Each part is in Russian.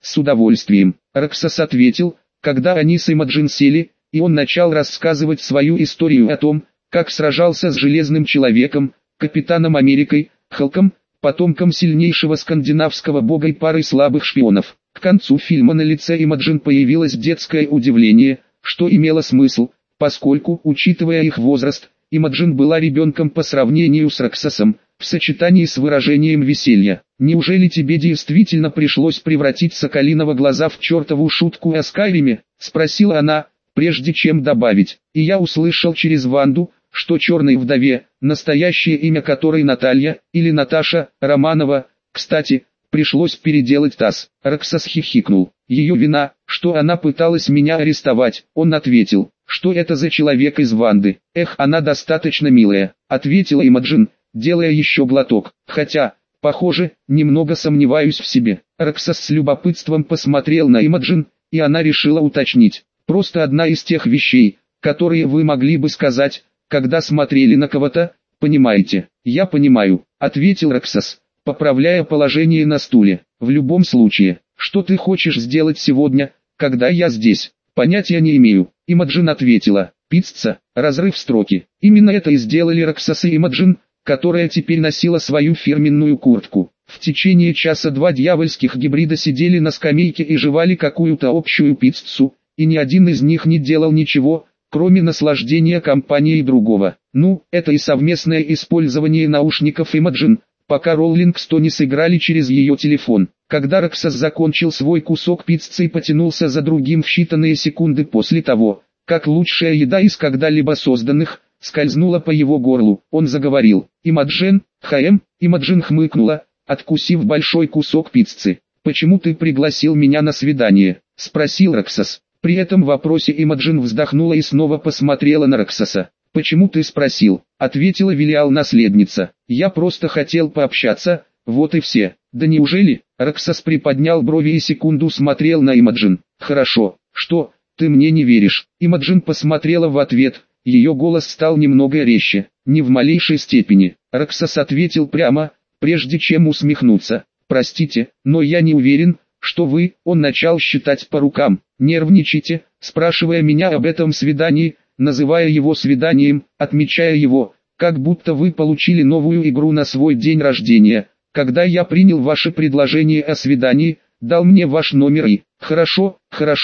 с удовольствием. Роксас ответил, когда они с Имаджин сели, и он начал рассказывать свою историю о том, как сражался с Железным Человеком, Капитаном Америкой, Халком, потомком сильнейшего скандинавского бога и парой слабых шпионов. К концу фильма на лице Имаджин появилось детское удивление, что имело смысл, поскольку, учитывая их возраст, Имаджин была ребенком по сравнению с Роксасом, в сочетании с выражением веселья. «Неужели тебе действительно пришлось превратить Соколиного глаза в чертову шутку о Скайриме?» – спросила она, прежде чем добавить. «И я услышал через Ванду, что черной вдове, настоящее имя которой Наталья, или Наташа, Романова, кстати, пришлось переделать таз». Роксас хихикнул. «Ее вина, что она пыталась меня арестовать», он ответил. «Что это за человек из Ванды?» «Эх, она достаточно милая», ответила Имаджин, делая еще глоток. «Хотя, похоже, немного сомневаюсь в себе». Роксас с любопытством посмотрел на Имаджин, и она решила уточнить. «Просто одна из тех вещей, которые вы могли бы сказать, когда смотрели на кого-то, понимаете?» «Я понимаю», ответил Роксас, поправляя положение на стуле. «В любом случае, что ты хочешь сделать сегодня, когда я здесь?» «Понятия не имею», Имаджин ответила. «Пицца, разрыв строки». Именно это и сделали Роксас и Имаджин, которая теперь носила свою фирменную куртку. В течение часа-два дьявольских гибрида сидели на скамейке и жевали какую-то общую пиццу, и ни один из них не делал ничего, кроме наслаждения компанией другого. Ну, это и совместное использование наушников Имаджин, пока Роллинг Стоунс играли через ее телефон. Когда Роксас закончил свой кусок пиццы и потянулся за другим в считанные секунды после того, как лучшая еда из когда-либо созданных, скользнула по его горлу, он заговорил. «Имаджин, Имаджин хмыкнула, откусив большой кусок пиццы. «Почему ты пригласил меня на свидание?» – спросил Роксас. При этом вопросе Имаджин вздохнула и снова посмотрела на Роксаса. «Почему ты спросил?» – ответила Велиал-наследница. «Я просто хотел пообщаться, вот и все». «Да неужели?» – Роксас приподнял брови и секунду смотрел на Имаджин. «Хорошо, что, ты мне не веришь?» Имаджин посмотрела в ответ, ее голос стал немного резче. «Ни в малейшей степени». Роксас ответил прямо, прежде чем усмехнуться. «Простите, но я не уверен, что вы...» Он начал считать по рукам. «Нервничайте, спрашивая меня об этом свидании, называя его свиданием, отмечая его, как будто вы получили новую игру на свой день рождения. Когда я принял ваше предложение о свидании, дал мне ваш номер и...» «Хорошо,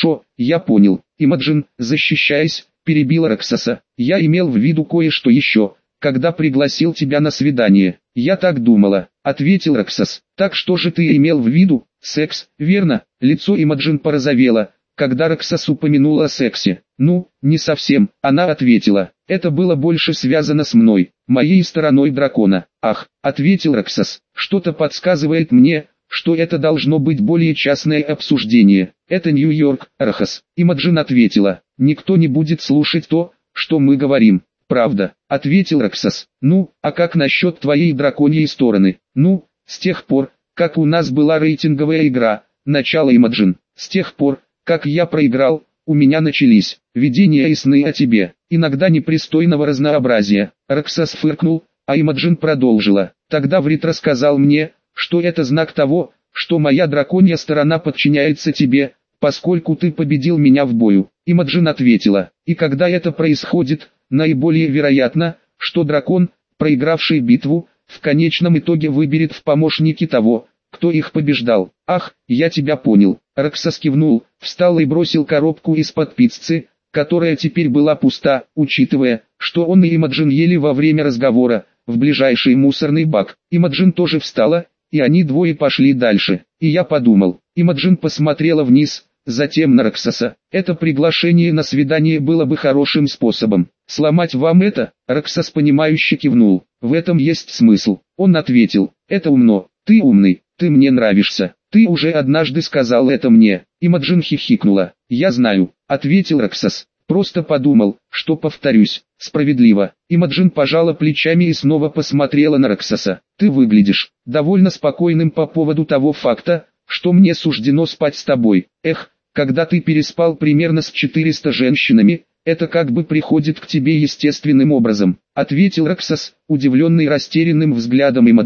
я понял». Имаджин, защищаясь, перебила Роксаса. «Я имел в виду кое-что еще, когда пригласил тебя на свидание». «Я так думала», — ответил Роксас. «Так что же ты имел в виду? Секс, верно?» Лицо Имаджин порозовело, когда Роксас упомянул о сексе. «Ну, не совсем», — она ответила. «Это было больше связано с мной, моей стороной дракона». «Ах», — ответил Роксас, — «что-то подсказывает мне, что это должно быть более частное обсуждение. Это Нью-Йорк, Рохас». Имаджин ответила. «Никто не будет слушать то, что мы говорим». «Правда», — ответил Роксас. «Ну, а как насчет твоей драконьей стороны?» «Ну, с тех пор, как у нас была рейтинговая игра, начало Имаджин, с тех пор, как я проиграл, у меня начались видения и сны о тебе, иногда непристойного разнообразия». Роксас фыркнул, а Имаджин продолжила. «Тогда Врит рассказал мне, что это знак того, что моя драконья сторона подчиняется тебе, поскольку ты победил меня в бою». Имаджин ответила. «И когда это происходит, наиболее вероятно, что дракон, проигравший битву, в конечном итоге выберет в помощники того, кто их побеждал». «Ах, я тебя понял». Роксас кивнул, встал и бросил коробку из-под пиццы, которая теперь была пуста, учитывая, что он и Имаджин ели во время разговора, в ближайший мусорный бак. Имаджин тоже встала, и они двое пошли дальше. И я подумал. Имаджин посмотрела вниз, затем на Роксаса. «Это приглашение на свидание было бы хорошим способом. Сломать вам это?» Роксас понимающе кивнул. «В этом есть смысл». Он ответил. «Это умно. Ты умный, ты мне нравишься. Ты уже однажды сказал это мне». Имаджин хихикнула. «Я знаю», — ответил Роксас. «Просто подумал, что повторюсь». «Справедливо». Имаджин пожала плечами и снова посмотрела на Роксаса. «Ты выглядишь довольно спокойным по поводу того факта, что мне суждено спать с тобой. Эх, когда ты переспал примерно с 400 женщинами, это как бы приходит к тебе естественным образом», — ответил Роксас, удивленный растерянным взглядом Имаджин.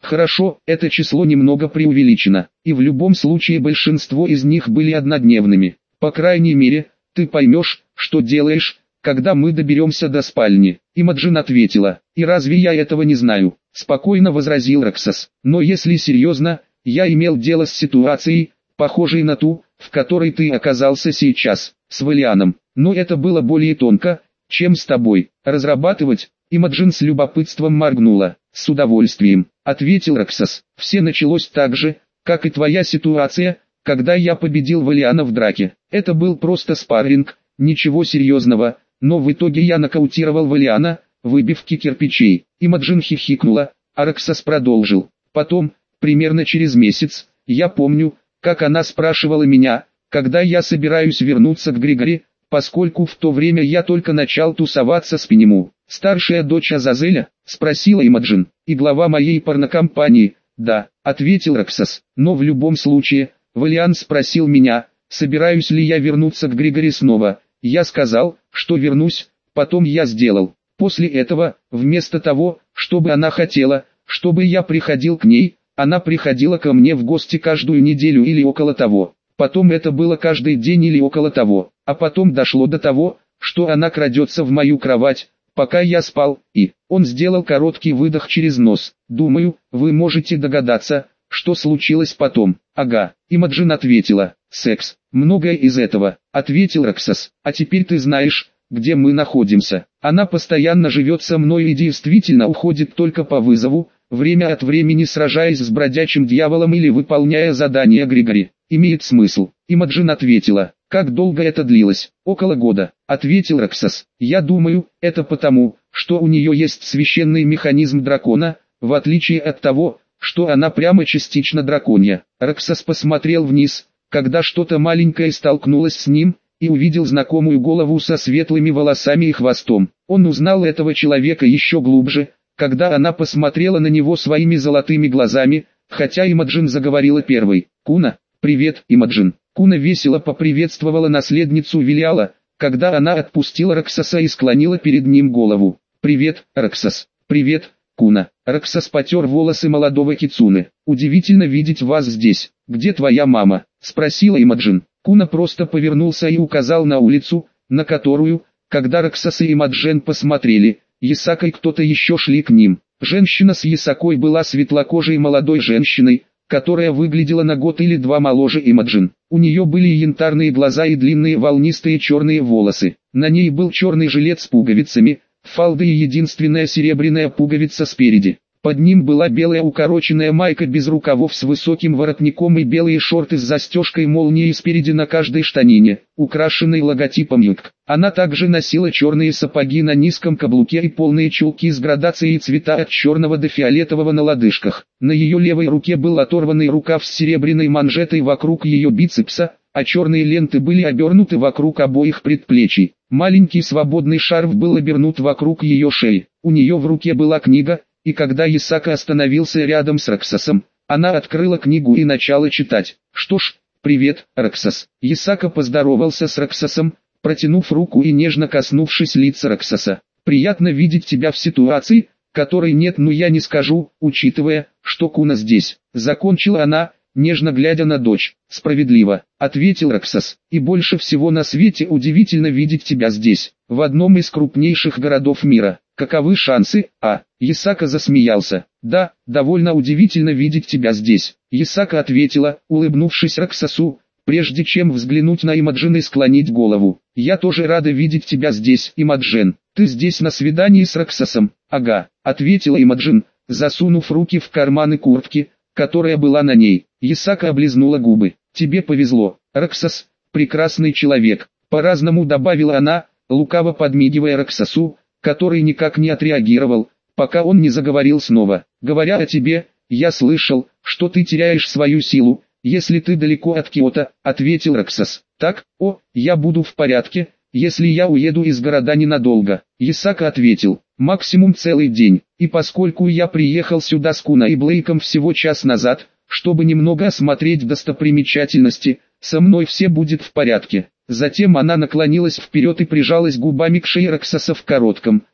Хорошо, это число немного преувеличено, и в любом случае большинство из них были однодневными. По крайней мере, ты поймешь, что делаешь, когда мы доберемся до спальни. Имаджин ответила, и разве я этого не знаю? Спокойно возразил Роксос. Но если серьезно, я имел дело с ситуацией, похожей на ту, в которой ты оказался сейчас, с Валианом. Но это было более тонко, чем с тобой. Разрабатывать? Имаджин с любопытством моргнула. С удовольствием, ответил Роксос. Все началось так же, как и твоя ситуация, когда я победил Валиана в драке. Это был просто спарринг, ничего серьезного, но в итоге я нокаутировал Валиана, выбив кирпичей. Имаджин хихикнула, а Роксос продолжил. Потом, примерно через месяц, я помню, как она спрашивала меня, когда я собираюсь вернуться к Григори, поскольку в то время я только начал тусоваться с Пенему. «Старшая дочь Азазеля?» – спросила Имаджин. «И глава моей порнокомпании?» «Да», – ответил Роксос. «Но в любом случае, Валиан спросил меня, собираюсь ли я вернуться к Григори снова. Я сказал, что вернусь, потом я сделал. После этого, вместо того, чтобы она хотела, чтобы я приходил к ней, она приходила ко мне в гости каждую неделю или около того. Потом это было каждый день или около того. А потом дошло до того, что она крадется в мою кровать, пока я спал, и...» Он сделал короткий выдох через нос. «Думаю, вы можете догадаться, что случилось потом». «Ага», Имаджин ответила. «Секс. Многое из этого», ответил Роксос. «А теперь ты знаешь, где мы находимся. Она постоянно живет со мной и действительно уходит только по вызову, время от времени сражаясь с бродячим дьяволом или выполняя задания Григори. Имеет смысл». Имаджин ответила. «Как долго это длилось?» «Около года», ответил Роксос. «Я думаю, это потому, что у нее есть священный механизм дракона, в отличие от того, что она прямо частично драконья». Роксос посмотрел вниз, когда что-то маленькое столкнулось с ним, и увидел знакомую голову со светлыми волосами и хвостом. Он узнал этого человека еще глубже, когда она посмотрела на него своими золотыми глазами, хотя Имаджин заговорила первой. «Куна, привет, Имаджин». Куна весело поприветствовала наследницу Велиала, когда она отпустила Роксоса и склонила перед ним голову. «Привет, Роксос». «Привет, Куна». Роксос потер волосы молодого кицуне. «Удивительно видеть вас здесь. Где твоя мама?» – спросила Имаджин. Куна просто повернулся и указал на улицу, на которую, когда Роксос и Имаджин посмотрели, Ясака и кто-то еще шли к ним. Женщина с Ясакой была светлокожей молодой женщиной, которая выглядела на год или два моложе Имаджин. У нее были янтарные глаза и длинные волнистые черные волосы. На ней был черный жилет с пуговицами, фалды и единственная серебряная пуговица спереди. Под ним была белая укороченная майка без рукавов с высоким воротником и белые шорты с застежкой молнии спереди на каждой штанине, украшенной логотипом ЮК. Она также носила черные сапоги на низком каблуке и полные чулки с градацией цвета от черного до фиолетового на лодыжках. На ее левой руке был оторванный рукав с серебряной манжетой вокруг ее бицепса, а черные ленты были обернуты вокруг обоих предплечий. Маленький свободный шарф был обернут вокруг ее шеи. У нее в руке была книга, и когда Ясака остановился рядом с Роксосом, она открыла книгу и начала читать. «Что ж, привет, Роксос». Ясака поздоровался с Роксосом, протянув руку и нежно коснувшись лица Роксоса. «Приятно видеть тебя в ситуации, которой нет, но я не скажу, учитывая, что Куна здесь». Закончила она, нежно глядя на дочь. «Справедливо», — ответил Роксос. «И больше всего на свете удивительно видеть тебя здесь, в одном из крупнейших городов мира. Каковы шансы?» Ясака засмеялся. «Да, довольно удивительно видеть тебя здесь». Ясака ответила, улыбнувшись Роксосу, прежде чем взглянуть на Имаджин и склонить голову. «Я тоже рада видеть тебя здесь, Имаджин. Ты здесь на свидании с Роксосом?» «Ага», — ответила Имаджин, засунув руки в карманы куртки, которая была на ней. Ясака облизнула губы. «Тебе повезло, Роксос, прекрасный человек», — по-разному добавила она, лукаво подмигивая Роксосу, который никак не отреагировал, пока он не заговорил снова. «Говоря о тебе, я слышал, что ты теряешь свою силу, если ты далеко от Киото», — ответил Роксос. «Так, я буду в порядке, если я уеду из города ненадолго». Ясака ответил, «Максимум целый день, и поскольку я приехал сюда с Куна и Блейком всего час назад, чтобы немного осмотреть достопримечательности, со мной все будет в порядке». Затем она наклонилась вперед и прижалась губами к шее Роксоса в коротком,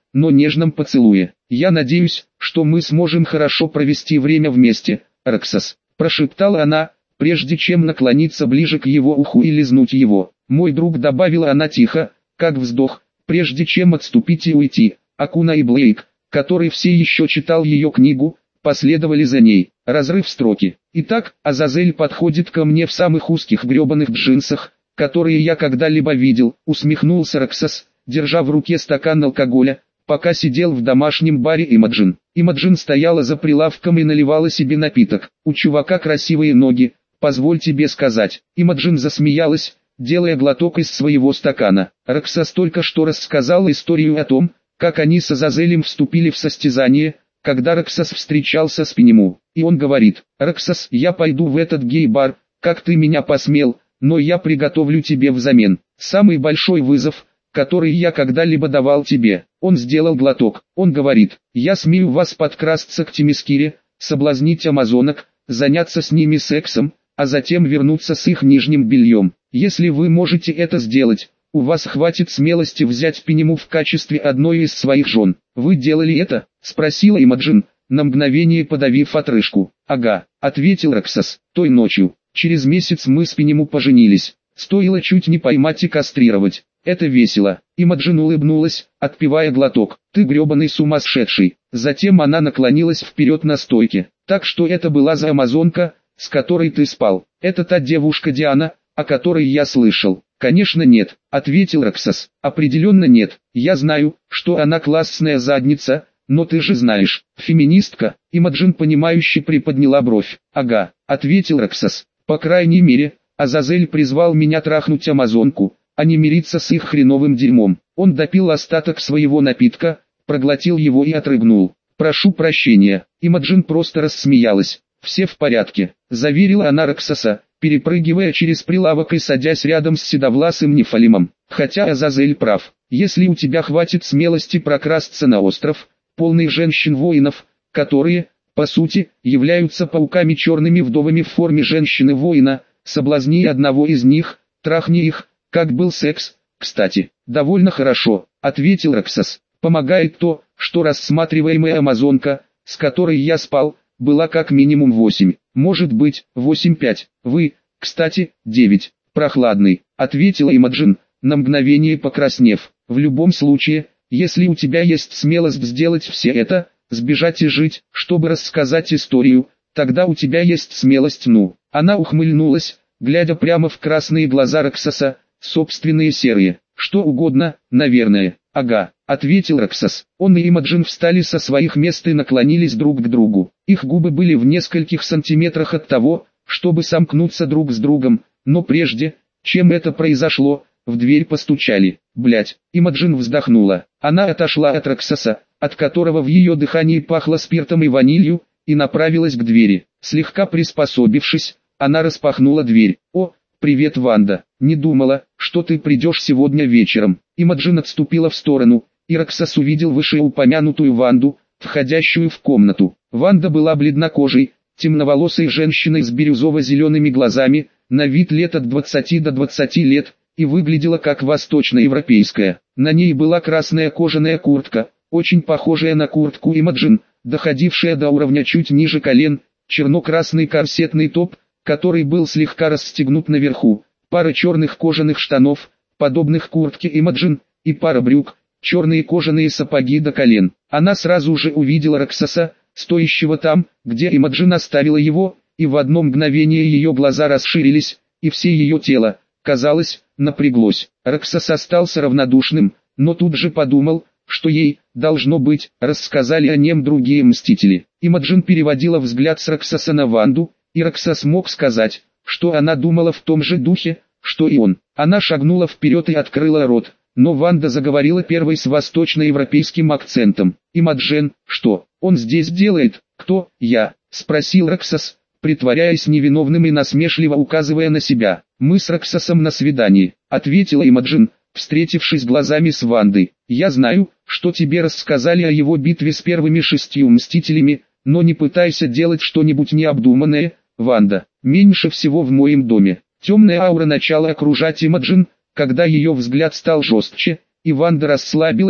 но нежном поцелуе. «Я надеюсь, что мы сможем хорошо провести время вместе, Роксос», – прошептала она, прежде чем наклониться ближе к его уху и лизнуть его. «Мой друг», – добавила она тихо, как вздох, прежде чем отступить и уйти. Акуна и Блейк, который все еще читал ее книгу, последовали за ней. Разрыв строки. «Итак, Азазель подходит ко мне в самых узких гребаных джинсах, которые я когда-либо видел», — усмехнулся Роксос, держа в руке стакан алкоголя, пока сидел в домашнем баре Имаджин. Имаджин стояла за прилавком и наливала себе напиток. «У чувака красивые ноги, позволь тебе сказать». Имаджин засмеялась, делая глоток из своего стакана. Роксос только что рассказал историю о том, как они с Азазелем вступили в состязание, когда Роксос встречался с Пенему. И он говорит: «Роксос, я пойду в этот гей-бар, как ты меня посмел, но я приготовлю тебе взамен самый большой вызов, который я когда-либо давал тебе». Он сделал глоток. Он говорит: «Я смею вас подкрасться к Темискире, соблазнить амазонок, заняться с ними сексом, а затем вернуться с их нижним бельем. Если вы можете это сделать, у вас хватит смелости взять Пенему в качестве одной из своих жен». «Вы делали это?» — спросила Имаджин, на мгновение подавив отрыжку. «Ага», — ответил Роксос, — «той ночью. Через месяц мы с Пенему поженились. Стоило чуть не поймать и кастрировать. Это весело». Имаджин улыбнулась, отпивая глоток. «Ты гребаный сумасшедший». Затем она наклонилась вперед на стойке. «Так что это была за амазонка, с которой ты спал? Это та девушка Диана, о которой я слышал?» «Конечно нет», — ответил Роксос. «Определенно нет. Я знаю, что она классная задница, но ты же знаешь, феминистка». Имаджин понимающе приподняла бровь. «Ага», — ответил Роксос. «По крайней мере, Азазель призвал меня трахнуть амазонку, а не мириться с их хреновым дерьмом». Он допил остаток своего напитка, проглотил его и отрыгнул. «Прошу прощения». Имаджин просто рассмеялась. «Все в порядке», — заверила она Роксоса, перепрыгивая через прилавок и садясь рядом с седовласым Нефалимом. «Хотя Азазель прав. Если у тебя хватит смелости прокрасться на остров, полный женщин-воинов, которые, по сути, являются пауками черными вдовами в форме женщины-воина, соблазни одного из них, трахни их, как был секс, кстати». «Довольно хорошо», — ответил Роксос. «Помогает то, что рассматриваемая амазонка, с которой я спал, была как минимум 8, может быть, 8,5. Вы, кстати, 9. Прохладный», — ответила Имаджин, на мгновение покраснев. «В любом случае, если у тебя есть смелость сделать все это, сбежать и жить, чтобы рассказать историю, тогда у тебя есть смелость». Она ухмыльнулась, глядя прямо в красные глаза Роксоса, собственные серые. «Что угодно, наверное». «Ага», — ответил Роксос. Он и Имаджин встали со своих мест и наклонились друг к другу. Их губы были в нескольких сантиметрах от того, чтобы сомкнуться друг с другом, но прежде, чем это произошло, в дверь постучали. «Блядь», — Имаджин вздохнула. Она отошла от Роксоса, от которого в ее дыхании пахло спиртом и ванилью, и направилась к двери. Слегка приспособившись, она распахнула дверь. «О, привет, Ванда. Не думала, что ты придешь сегодня вечером». Имаджин отступила в сторону, и Роксос увидел вышеупомянутую Ванду, входящую в комнату. Ванда была бледнокожей, темноволосой женщиной с бирюзово-зелеными глазами, на вид лет от 20 до 20 лет, и выглядела как восточноевропейская. На ней была красная кожаная куртка, очень похожая на куртку Имаджин, доходившая до уровня чуть ниже колен, черно-красный корсетный топ, который был слегка расстегнут наверху, пара черных кожаных штанов, подобных куртке Имаджин, и пара брюк, черные кожаные сапоги до колен. Она сразу же увидела Роксоса, стоящего там, где Имаджин оставила его, и в одно мгновение ее глаза расширились, и все ее тело, казалось, напряглось. Роксос остался равнодушным, но тут же подумал, что ей, должно быть, рассказали о нем другие мстители. Имаджин переводила взгляд с Роксоса на Ванду, и Роксос мог сказать, что она думала в том же духе, что и он. Она шагнула вперед и открыла рот, но Ванда заговорила первой с восточноевропейским акцентом. «Имаджин, что он здесь делает?» «Кто, я?» — спросил Роксос, притворяясь невиновным и насмешливо указывая на себя. «Мы с Роксосом на свидании», — ответила Имаджин, встретившись глазами с Вандой. «Я знаю, что тебе рассказали о его битве с первыми 6 мстителями, но не пытайся делать что-нибудь необдуманное, Ванда. Меньше всего в моем доме». Темная аура начала окружать Имаджин, когда ее взгляд стал жестче, и Ванда расслабилась,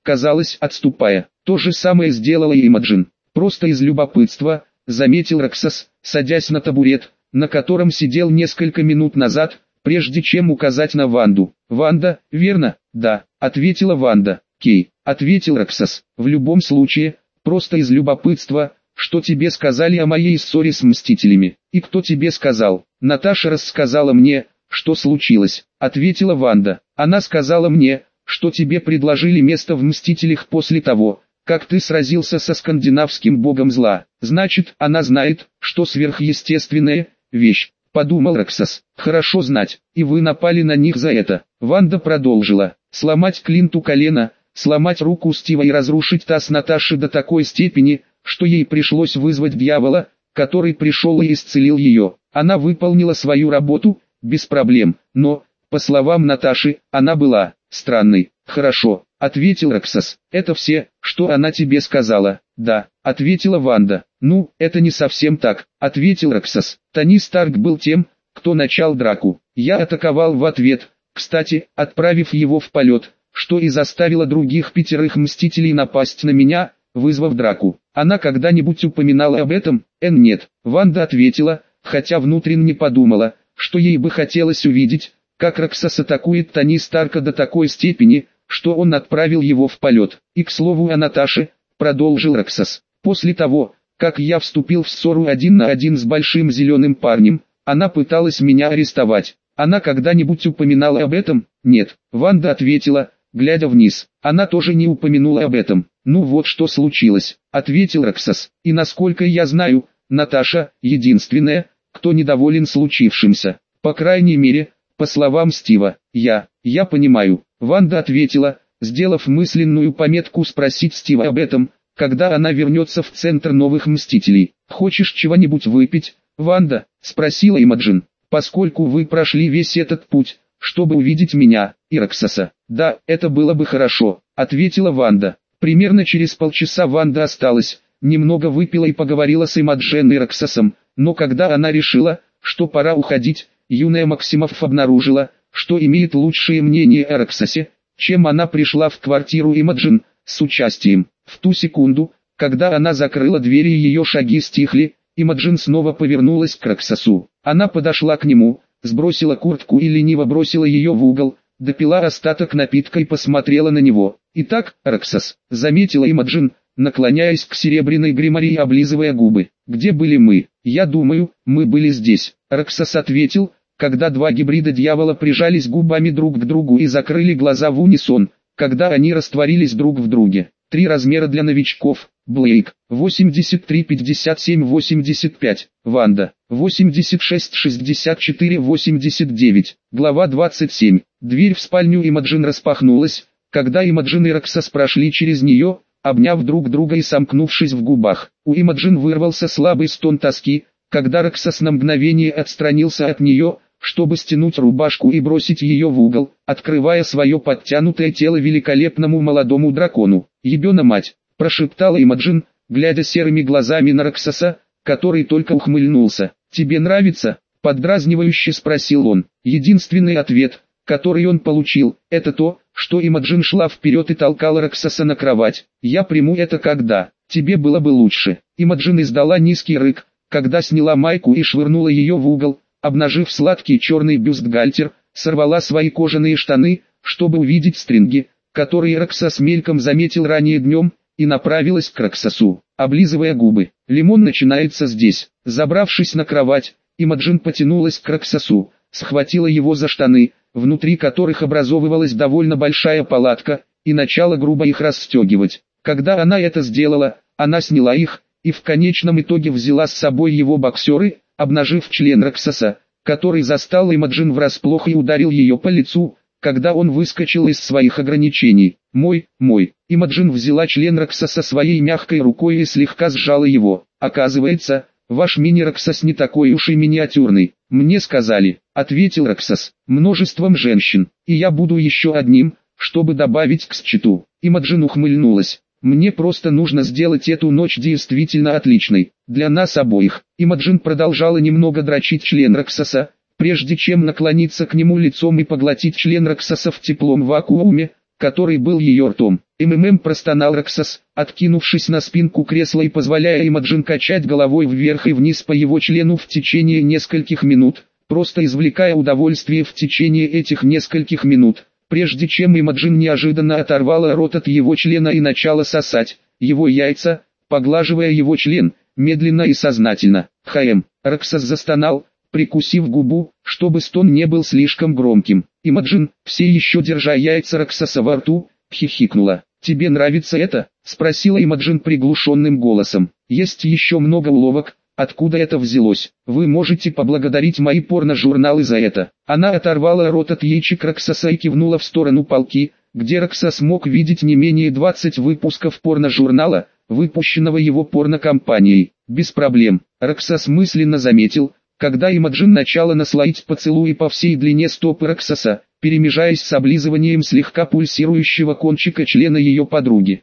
казалось, отступая. То же самое сделала и Имаджин. Просто из любопытства, заметил Роксос, садясь на табурет, на котором сидел несколько минут назад, прежде чем указать на Ванду. «Ванда, верно?» «Да», ответила Ванда. «Кей», ответил Роксос. «В любом случае, просто из любопытства, что тебе сказали о моей ссоре с Мстителями?» «И кто тебе сказал?» «Наташа рассказала мне, что случилось», ответила Ванда. «Она сказала мне, что тебе предложили место в Мстителях после того, как ты сразился со скандинавским богом зла. Значит, она знает, что сверхъестественная вещь», подумал Роксос. «Хорошо знать, и вы напали на них за это». Ванда продолжила. «Сломать Клинту колено, сломать руку Стива и разрушить таз Наташи до такой степени, что ей пришлось вызвать дьявола, который пришел и исцелил ее. Она выполнила свою работу, без проблем, но, по словам Наташи, она была странной». «Хорошо», ответил Роксос. «Это все, что она тебе сказала?» «Да», ответила Ванда. «Ну, это не совсем так», ответил Роксос. «Тони Старк был тем, кто начал драку. Я атаковал в ответ, кстати, отправив его в полет, что и заставило других 5 Мстителей напасть на меня, вызвав драку. Она когда-нибудь упоминала об этом?» «Нет», Ванда ответила, хотя внутренне подумала, что ей бы хотелось увидеть, как Роксос атакует Тони Старка до такой степени, что он отправил его в полет. «И к слову о Наташе», продолжил Роксос. «После того, как я вступил в ссору 1 на 1 с большим зеленым парнем, она пыталась меня арестовать. Она когда-нибудь упоминала об этом?» «Нет», Ванда ответила, глядя вниз. «Она тоже не упомянула об этом». «Ну вот что случилось», ответил Роксос. «И насколько я знаю, Наташа — единственная, кто недоволен случившимся. По крайней мере, по словам Стива. Я понимаю». Ванда ответила, сделав мысленную пометку спросить Стива об этом, когда она вернется в центр новых Мстителей. «Хочешь чего-нибудь выпить, Ванда?» спросила Имаджин. «Поскольку вы прошли весь этот путь, чтобы увидеть меня и Роксоса». «Да, это было бы хорошо», ответила Ванда. Примерно через полчаса Ванда осталась, немного выпила и поговорила с Имаджин и Роксосом, но когда она решила, что пора уходить, юная Максимов обнаружила, что имеет лучшее мнение о Роксосе, чем она пришла в квартиру Имаджин, с участием. В ту секунду, когда она закрыла дверь и ее шаги стихли, Имаджин снова повернулась к Роксосу. Она подошла к нему, сбросила куртку и лениво бросила ее в угол, допила остаток напитка и посмотрела на него. «Итак, Роксос», заметила Имаджин, наклоняясь к серебряной гримаре и облизывая губы. «Где были мы?» «Я думаю, мы были здесь», Роксос ответил, когда два гибрида дьявола прижались губами друг к другу и закрыли глаза в унисон, когда они растворились друг в друге. 3 размера для новичков. Блейк, 83 57 85. Ванда, 86 64 89. Глава 27. Дверь в спальню Имаджин распахнулась, когда Имаджин и Роксос прошли через нее, обняв друг друга и сомкнувшись в губах. У Имаджин вырвался слабый стон тоски, когда Роксос на мгновение отстранился от нее, чтобы стянуть рубашку и бросить ее в угол, открывая свое подтянутое тело великолепному молодому дракону. «Ебена мать!» – прошептала Имаджин, глядя серыми глазами на Роксоса, который только ухмыльнулся. «Тебе нравится?» – поддразнивающе спросил он. Единственный ответ, который он получил, это то, что Имаджин шла вперед и толкала Роксоса на кровать. «Я приму это когда. Тебе было бы лучше». Имаджин издала низкий рык, когда сняла майку и швырнула ее в угол, обнажив сладкий черный бюстгальтер, сорвала свои кожаные штаны, чтобы увидеть стринги, которые Роксос мельком заметил ранее днем, и направилась к Роксосу, облизывая губы. «Лимон начинается здесь». Забравшись на кровать, Имаджин потянулась к Роксосу, схватила его за штаны, внутри которых образовывалась довольно большая палатка, и начала грубо их расстегивать. Когда она это сделала, она сняла их, и в конечном итоге взяла с собой его боксеры, обнажив член Роксоса, который застал Имаджин врасплох и ударил ее по лицу, когда он выскочил из своих ограничений. «Мой». Имаджин взяла член Роксоса своей мягкой рукой и слегка сжала его. «Оказывается, ваш мини-Роксос не такой уж и миниатюрный. Мне сказали», — ответил Роксос, — «множеством женщин, и я буду еще одним, чтобы добавить к счету». Имаджин ухмыльнулась. «Мне просто нужно сделать эту ночь действительно отличной, для нас обоих». Имаджин продолжала немного дрочить член Роксоса, прежде чем наклониться к нему лицом и поглотить член Роксоса в теплом вакууме, который был ее ртом. простонал Роксас, откинувшись на спинку кресла и позволяя Имаджин качать головой вверх и вниз по его члену в течение нескольких минут, просто извлекая удовольствие в течение этих нескольких минут, прежде чем Имаджин неожиданно оторвала рот от его члена и начала сосать его яйца, поглаживая его член, медленно и сознательно. Роксас застонал, прикусив губу, чтобы стон не был слишком громким. Имаджин, все еще держа яйца Роксаса во рту, хихикнула. «Тебе нравится это?» – спросила Имаджин приглушенным голосом. «Есть еще много уловок, откуда это взялось. Вы можете поблагодарить мои порно-журналы за это». Она оторвала рот от яичек Роксаса и кивнула в сторону полки, где Роксас мог видеть не менее 20 выпусков порно-журнала, выпущенного его порнокомпанией. «Без проблем», – Роксас мысленно заметил, когда Имаджин начала наслоить поцелуи по всей длине стопы Роксаса, перемежаясь с облизыванием слегка пульсирующего кончика члена ее подруги.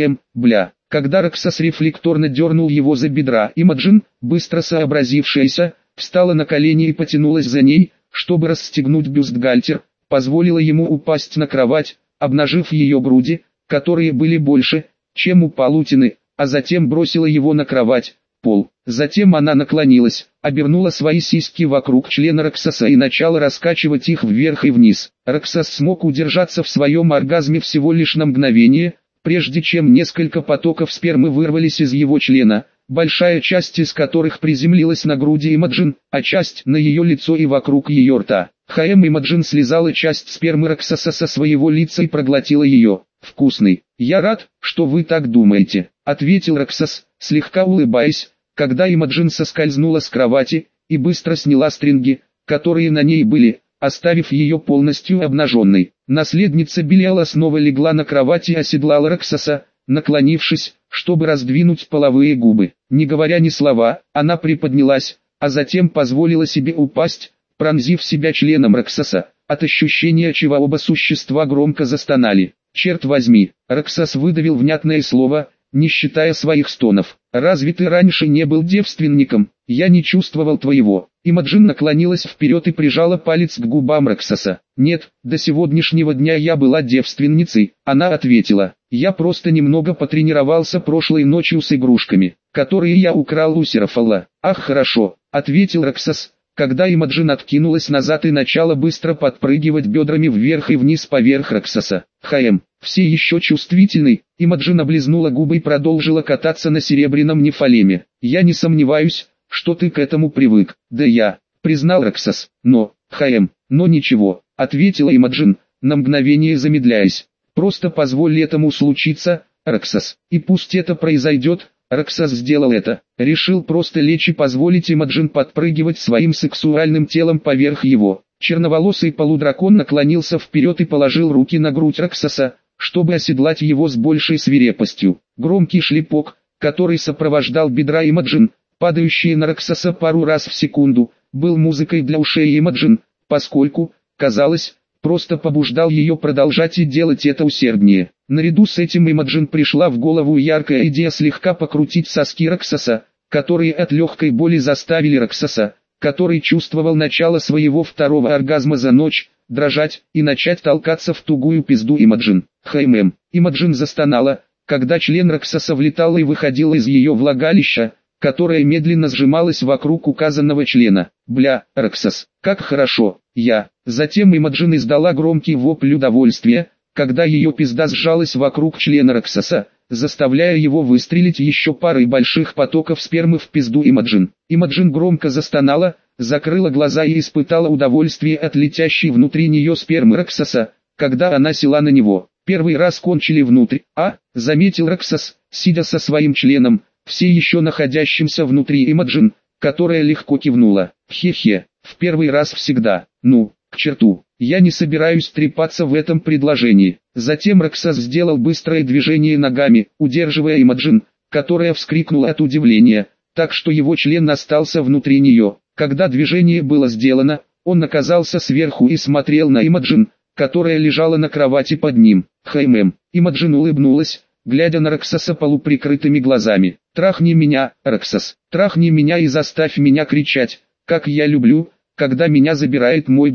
Бля. Когда Роксас рефлекторно дернул его за бедра, Имаджин, быстро сообразившаяся, встала на колени и потянулась за ней, чтобы расстегнуть бюстгальтер, позволила ему упасть на кровать, обнажив ее груди, которые были больше, чем у полутины, а затем бросила его на кровать, пол. Затем она наклонилась, обернула свои сиськи вокруг члена Роксаса и начала раскачивать их вверх и вниз. Роксас смог удержаться в своем оргазме всего лишь на мгновение, прежде чем несколько потоков спермы вырвались из его члена, большая часть из которых приземлилась на груди Имаджин, а часть на ее лицо и вокруг ее рта. Имаджин слезала часть спермы Роксаса со своего лица и проглотила ее. «Вкусный. Я рад, что вы так думаете», — ответил Роксас, слегка улыбаясь, когда Имаджин соскользнула с кровати и быстро сняла стринги, которые на ней были, оставив ее полностью обнаженной. Наследница Белиала снова легла на кровать и оседлала Роксаса, наклонившись, чтобы раздвинуть половые губы. Не говоря ни слова, она приподнялась, а затем позволила себе упасть, пронзив себя членом Роксаса, от ощущения чего оба существа громко застонали. «Черт возьми!» Роксас выдавил внятное слово, не считая своих стонов. «Разве ты раньше не был девственником? Я не чувствовал твоего». Имаджин наклонилась вперед и прижала палец к губам Роксаса. «Нет, до сегодняшнего дня я была девственницей», она ответила. «Я просто немного потренировался прошлой ночью с игрушками, которые я украл у Серафалла». «Ах, хорошо», ответил Роксас, когда Имаджин откинулась назад и начала быстро подпрыгивать бедрами вверх и вниз поверх Роксаса. Все еще чувствительный, Имаджин облизнула губы и продолжила кататься на серебряном нефалеме. «Я не сомневаюсь, что ты к этому привык». «Да я», признал Роксас. «Но, но ничего», ответила Имаджин, на мгновение замедляясь. «Просто позволь этому случиться, Роксас, и пусть это произойдет». Роксас сделал это, решил просто лечь и позволить Имаджин подпрыгивать своим сексуальным телом поверх его. Черноволосый полудракон наклонился вперед и положил руки на грудь Роксаса, чтобы оседлать его с большей свирепостью. Громкий шлепок, который сопровождал бедра Имаджин, падающие на Роксаса пару раз в секунду, был музыкой для ушей Имаджин, поскольку, казалось, просто побуждал ее продолжать и делать это усерднее. Наряду с этим Имаджин пришла в голову яркая идея слегка покрутить соски Роксаса, которые от легкой боли заставили Роксаса, который чувствовал начало своего второго оргазма за ночь, дрожать и начать толкаться в тугую пизду Имаджин. Имаджин застонала, когда член Роксаса влетал и выходил из ее влагалища, которое медленно сжималось вокруг указанного члена. «Бля, Роксас, как хорошо, я». Затем Имаджин издала громкий вопль удовольствия, когда ее пизда сжалась вокруг члена Роксаса, заставляя его выстрелить еще парой больших потоков спермы в пизду Имаджин. Имаджин громко застонала, закрыла глаза и испытала удовольствие от летящей внутри нее спермы Роксаса, когда она села на него. «Первый раз кончили внутрь, заметил Роксас, сидя со своим членом, все еще находящимся внутри Имаджин, которая легко кивнула. «Хе-хе, в первый раз всегда, ну, к черту, я не собираюсь трепаться в этом предложении». Затем Роксас сделал быстрое движение ногами, удерживая Имаджин, которая вскрикнула от удивления, так что его член остался внутри нее. Когда движение было сделано, он оказался сверху и смотрел на Имаджин, которая лежала на кровати под ним. Имаджин улыбнулась, глядя на Роксаса полуприкрытыми глазами. «Трахни меня, Роксас, трахни меня и заставь меня кричать, как я люблю, когда меня забирает мой друг».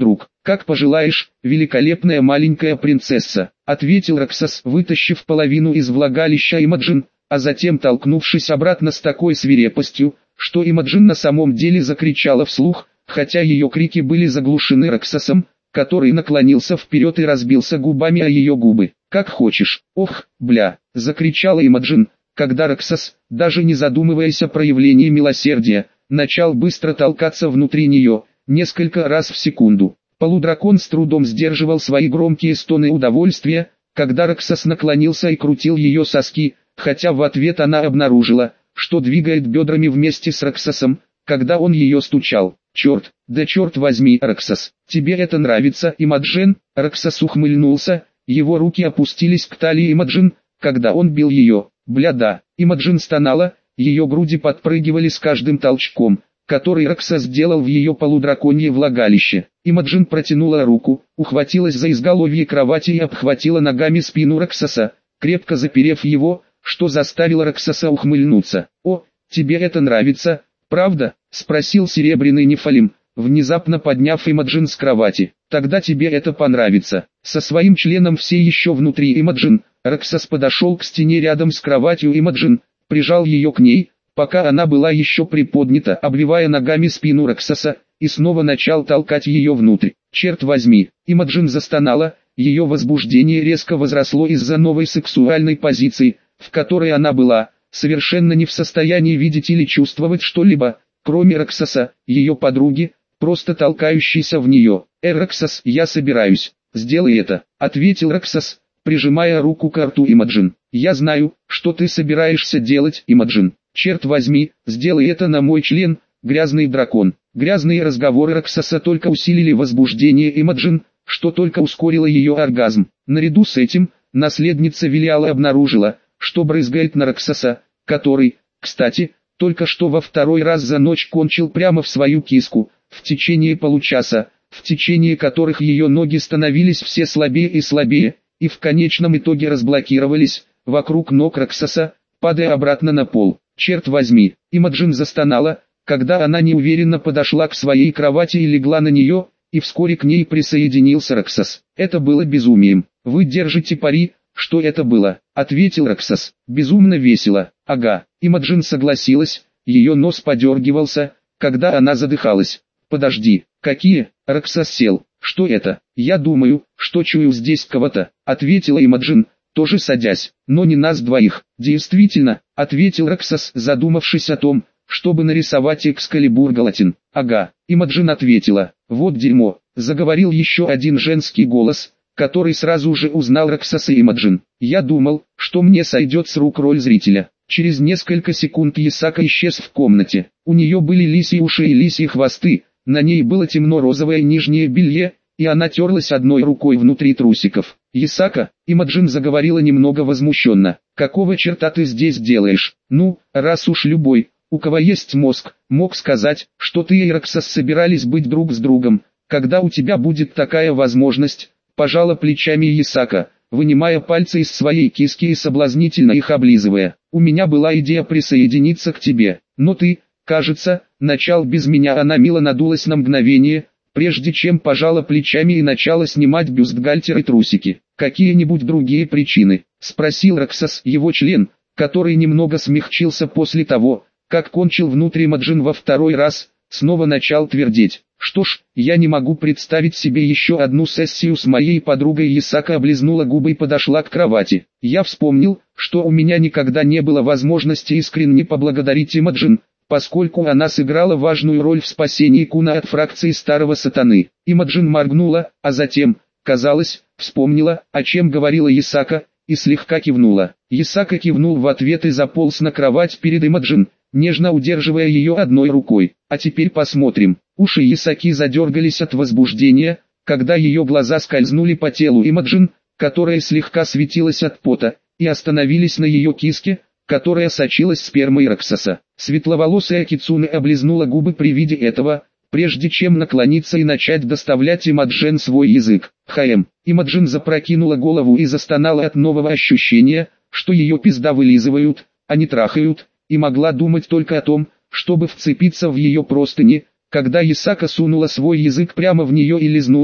«Как пожелаешь, великолепная маленькая принцесса», — ответил Роксос, вытащив половину из влагалища Имаджин, а затем толкнувшись обратно с такой свирепостью, что Имаджин на самом деле закричала вслух, хотя ее крики были заглушены Роксосом, который наклонился вперед и разбился губами о ее губы. «Как хочешь». «Ох, бля», — закричала Имаджин, когда Роксос, даже не задумываясь о проявлении милосердия, начал быстро толкаться внутри нее, несколько раз в секунду. Полудракон с трудом сдерживал свои громкие стоны удовольствия, когда Роксос наклонился и крутил ее соски, хотя в ответ она обнаружила, что двигает бедрами вместе с Роксосом, когда он ее стучал. «Черт, да черт возьми, Роксос, тебе это нравится, Имаджин?» Роксос ухмыльнулся, его руки опустились к талии Имаджин, когда он бил ее. «Бля да». Имаджин стонала, ее груди подпрыгивали с каждым толчком, который Роксос сделал в ее полудраконье влагалище. Имаджин протянула руку, ухватилась за изголовье кровати и обхватила ногами спину Роксоса, крепко заперев его, что заставило Роксоса ухмыльнуться. «О, тебе это нравится, правда?» — спросил серебряный Нефалим, внезапно подняв Имаджин с кровати. «Тогда тебе это понравится». Со своим членом все еще внутри Имаджин, Роксос подошел к стене рядом с кроватью Имаджин, прижал ее к ней, пока она была еще приподнята, обвивая ногами спину Роксоса, и снова начал толкать ее внутрь. «Черт возьми!» Имаджин застонала, ее возбуждение резко возросло из-за новой сексуальной позиции, в которой она была, совершенно не в состоянии видеть или чувствовать что-либо, кроме Роксоса, ее подруги, просто толкающейся в нее. «Роксос, я собираюсь». «Сделай это», — ответил Роксос, прижимая руку к рту Имаджин. «Я знаю, что ты собираешься делать, Имаджин. Черт возьми, сделай это на мой член, грязный дракон». Грязные разговоры Роксоса только усилили возбуждение Имаджин, что только ускорило ее оргазм. Наряду с этим, наследница Велиала обнаружила, что брызгает на Роксоса, который, кстати, только что во второй раз за ночь кончил прямо в свою киску, в течение получаса, в течение которых ее ноги становились все слабее и слабее, и в конечном итоге разблокировались, вокруг ног Роксоса, падая обратно на пол. «Черт возьми!» Имаджин застонала, когда она неуверенно подошла к своей кровати и легла на нее, и вскоре к ней присоединился Роксос. «Это было безумием. Вы держите пари, что это было?» — ответил Роксос. «Безумно весело». «Ага». Имаджин согласилась, ее нос подергивался, когда она задыхалась. «Подожди, какие?» — Роксос сел. «Что это?» «Я думаю, что чую здесь кого-то», — ответила Имаджин, тоже садясь. «Но не нас двоих». «Действительно», — ответил Роксос, задумавшись о том, чтобы нарисовать Экскалибур Галатин. «Ага», — Имаджин ответила. «Вот дерьмо», — заговорил еще один женский голос, который сразу же узнал Роксоса и Имаджин. «Я думал, что мне сойдет с рук роль зрителя». Через несколько секунд Ясака исчез в комнате. У нее были лисьи уши и лисьи хвосты, на ней было темно-розовое нижнее белье, и она терлась одной рукой внутри трусиков. «Ясака», — Имаджин заговорила немного возмущенно, — «какого черта ты здесь делаешь? Ну, раз уж любой, у кого есть мозг, мог сказать, что ты и Роксос собирались быть друг с другом, когда у тебя будет такая возможность», — пожала плечами Ясака, вынимая пальцы из своей киски и соблазнительно их облизывая. «У меня была идея присоединиться к тебе, но ты, кажется, начал без меня». Она мило надулась на мгновение, прежде чем пожала плечами и начала снимать бюстгальтер и трусики. «Какие-нибудь другие причины?» — спросил Роксос, его член, который немного смягчился после того, как кончил внутри Имаджин во второй раз, снова начал твердеть. «Что ж, я не могу представить себе еще одну сессию с моей подругой». Ясака облизнула губы и подошла к кровати. «Я вспомнил, что у меня никогда не было возможности искренне поблагодарить Имаджин, поскольку она сыграла важную роль в спасении Куна от фракции Старого Сатаны». Имаджин моргнула, а затем, казалось, вспомнила, о чем говорила Ясака, и слегка кивнула. Ясака кивнул в ответ и заполз на кровать перед Имаджин, нежно удерживая ее одной рукой. «А теперь посмотрим». Уши Ясаки задергались от возбуждения, когда ее глаза скользнули по телу Имаджин, которая слегка светилась от пота, и остановились на ее киске, которая сочилась спермой Роксоса. Светловолосая Кицуне облизнула губы при виде этого, прежде чем наклониться и начать доставлять Имаджин свой язык. Имаджин запрокинула голову и застонала от нового ощущения, что ее пизда вылизывают, а не трахают, и могла думать только о том, чтобы вцепиться в ее простыни, когда Ясака сунула свой язык прямо в нее и лизнула,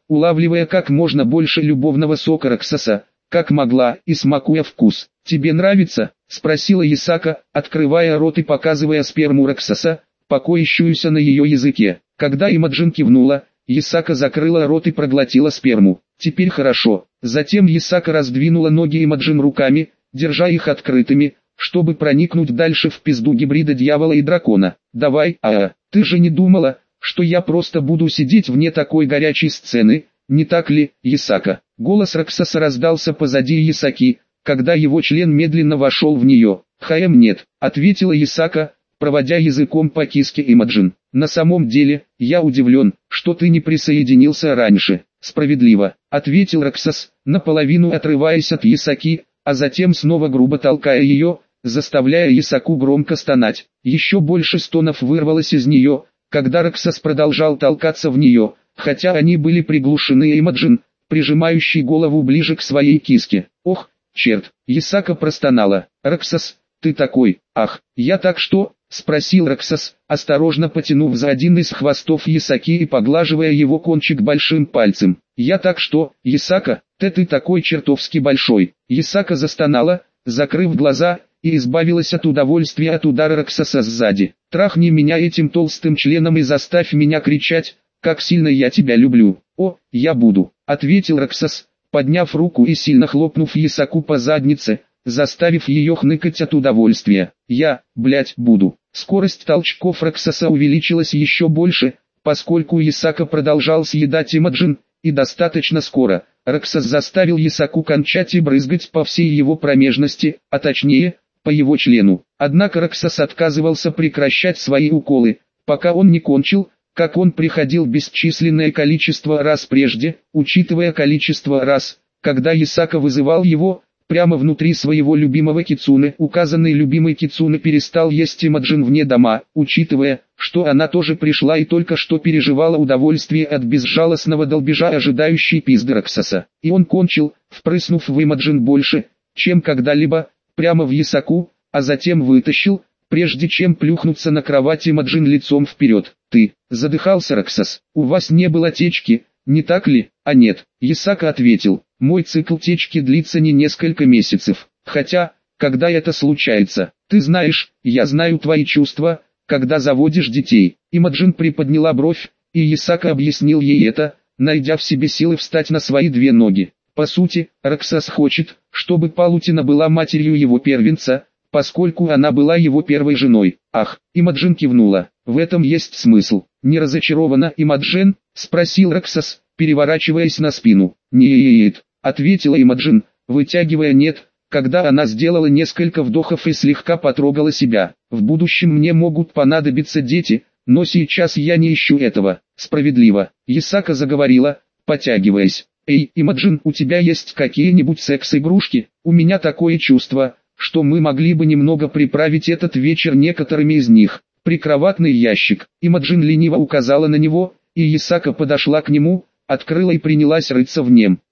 улавливая как можно больше любовного сока Роксоса, как могла, и смакуя вкус. «Тебе нравится?» – спросила Ясака, открывая рот и показывая сперму Роксоса, покоящуюся на ее языке. Когда Имаджин кивнула, Ясака закрыла рот и проглотила сперму. «Теперь хорошо». Затем Ясака раздвинула ноги Имаджин руками, держа их открытыми, чтобы проникнуть дальше в пизду гибрида дьявола и дракона. «Давай, ты же не думала, что я просто буду сидеть вне такой горячей сцены, не так ли, Ясака?» Голос Роксоса раздался позади Ясаки, когда его член медленно вошел в нее. «Нет», — ответила Ясака, проводя языком по киске Имаджин. «На самом деле, я удивлен, что ты не присоединился раньше». «Справедливо», — ответил Роксос, наполовину отрываясь от Ясаки, а затем снова грубо толкая ее, заставляя Ясаку громко стонать. Еще больше стонов вырвалось из нее, когда Роксос продолжал толкаться в нее, хотя они были приглушены Имаджин, прижимающей голову ближе к своей киске. «Ох, черт!» — Ясака простонала. «Роксос, ты такой, ах, я так что?» — спросил Роксос, осторожно потянув за один из хвостов Ясаки и поглаживая его кончик большим пальцем. «Я так что, Ясака, ты такой чертовски большой!» Ясака застонала, закрыв глаза, и избавилась от удовольствия от удара Роксоса сзади. «Трахни меня этим толстым членом и заставь меня кричать, как сильно я тебя люблю». «О, я буду», — ответил Роксос, подняв руку и сильно хлопнув Ясаку по заднице, заставив ее хныкать от удовольствия. «Я, буду». Скорость толчков Роксоса увеличилась еще больше, поскольку Ясака продолжал съедать Имаджин, и достаточно скоро Роксос заставил Ясаку кончать и брызгать по всей его промежности, а точнее, по его члену. Однако Роксос отказывался прекращать свои уколы, пока он не кончил, как он приходил бесчисленное количество раз прежде, учитывая количество раз, когда Ясака вызывал его, прямо внутри своего любимого кицуне. Указанный любимый кицуне перестал есть Имаджин вне дома, учитывая, что она тоже пришла и только что переживала удовольствие от безжалостного долбежа ожидающей пизды Роксоса. И он кончил, впрыснув в Имаджин больше, чем когда-либо, прямо в Ясаку, а затем вытащил, прежде чем плюхнуться на кровать Имаджин лицом вперед. «Ты», — задыхался Роксос, — «у вас не было течки, не так ли?» «А нет», — Ясака ответил, — «мой цикл течки длится не несколько месяцев, хотя, когда это случается, ты знаешь, я знаю твои чувства, когда заводишь детей». Имаджин приподняла бровь, и Ясака объяснил ей это, найдя в себе силы встать на свои две ноги. По сути, Роксос хочет, чтобы Палутина была матерью его первенца, поскольку она была его первой женой. «Ах», — Имаджин кивнула, — «в этом есть смысл». «Не разочарована, Имаджин?» — спросил Роксос, переворачиваясь на спину. «Нет», — ответила Имаджин, вытягивая «нет», когда она сделала несколько вдохов и слегка потрогала себя. «В будущем мне могут понадобиться дети, но сейчас я не ищу этого». «Справедливо», — Ясака заговорила, потягиваясь. «Эй, Имаджин, у тебя есть какие-нибудь секс-игрушки? У меня такое чувство, что мы могли бы немного приправить этот вечер некоторыми из них». «Прикроватный ящик». Имаджин лениво указала на него, и Ясака подошла к нему, открыла и принялась рыться в нем.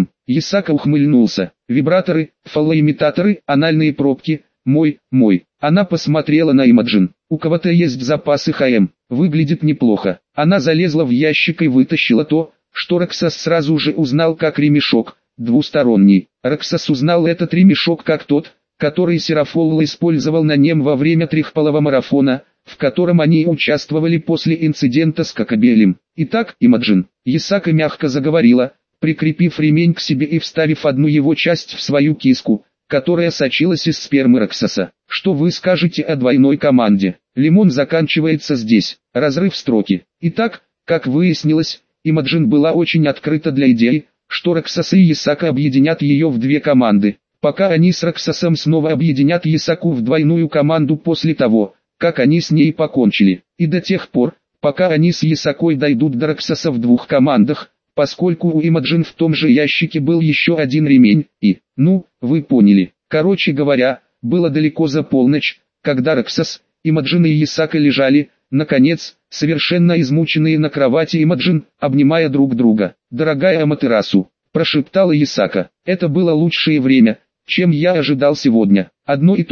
Ясака ухмыльнулся. «Вибраторы, фалоимитаторы, анальные пробки, мой». Она посмотрела на Имаджин. «У кого-то есть запасы выглядит неплохо». Она залезла в ящик и вытащила то, что Роксос сразу же узнал как ремешок, двусторонний. Роксос узнал этот ремешок как тот, который Серафолла использовал на нем во время трехполого марафона, в котором они участвовали после инцидента с Кокобелем. «Итак, Имаджин», — Ясака мягко заговорила, прикрепив ремень к себе и вставив одну его часть в свою киску, которая сочилась из спермы Роксоса. «Что вы скажете о двойной команде?» Лимон заканчивается здесь. Разрыв строки. Итак, как выяснилось, Имаджин была очень открыта для идеи, что Роксос и Ясака объединят ее в две команды. Пока они с Роксосом снова объединят Ясаку в двойную команду после того, как они с ней покончили. И до тех пор, пока они с Ясакой дойдут до Роксоса в двух командах, поскольку у Имаджин в том же ящике был еще один ремень, и, вы поняли. Короче говоря, было далеко за полночь, когда Роксос, Имаджин и Ясака лежали, наконец, совершенно измученные на кровати Имаджин, обнимая друг друга. «Дорогая Аматерасу», — прошептала Ясака, — «это было лучшее время, чем я ожидал сегодня. Одно и то же».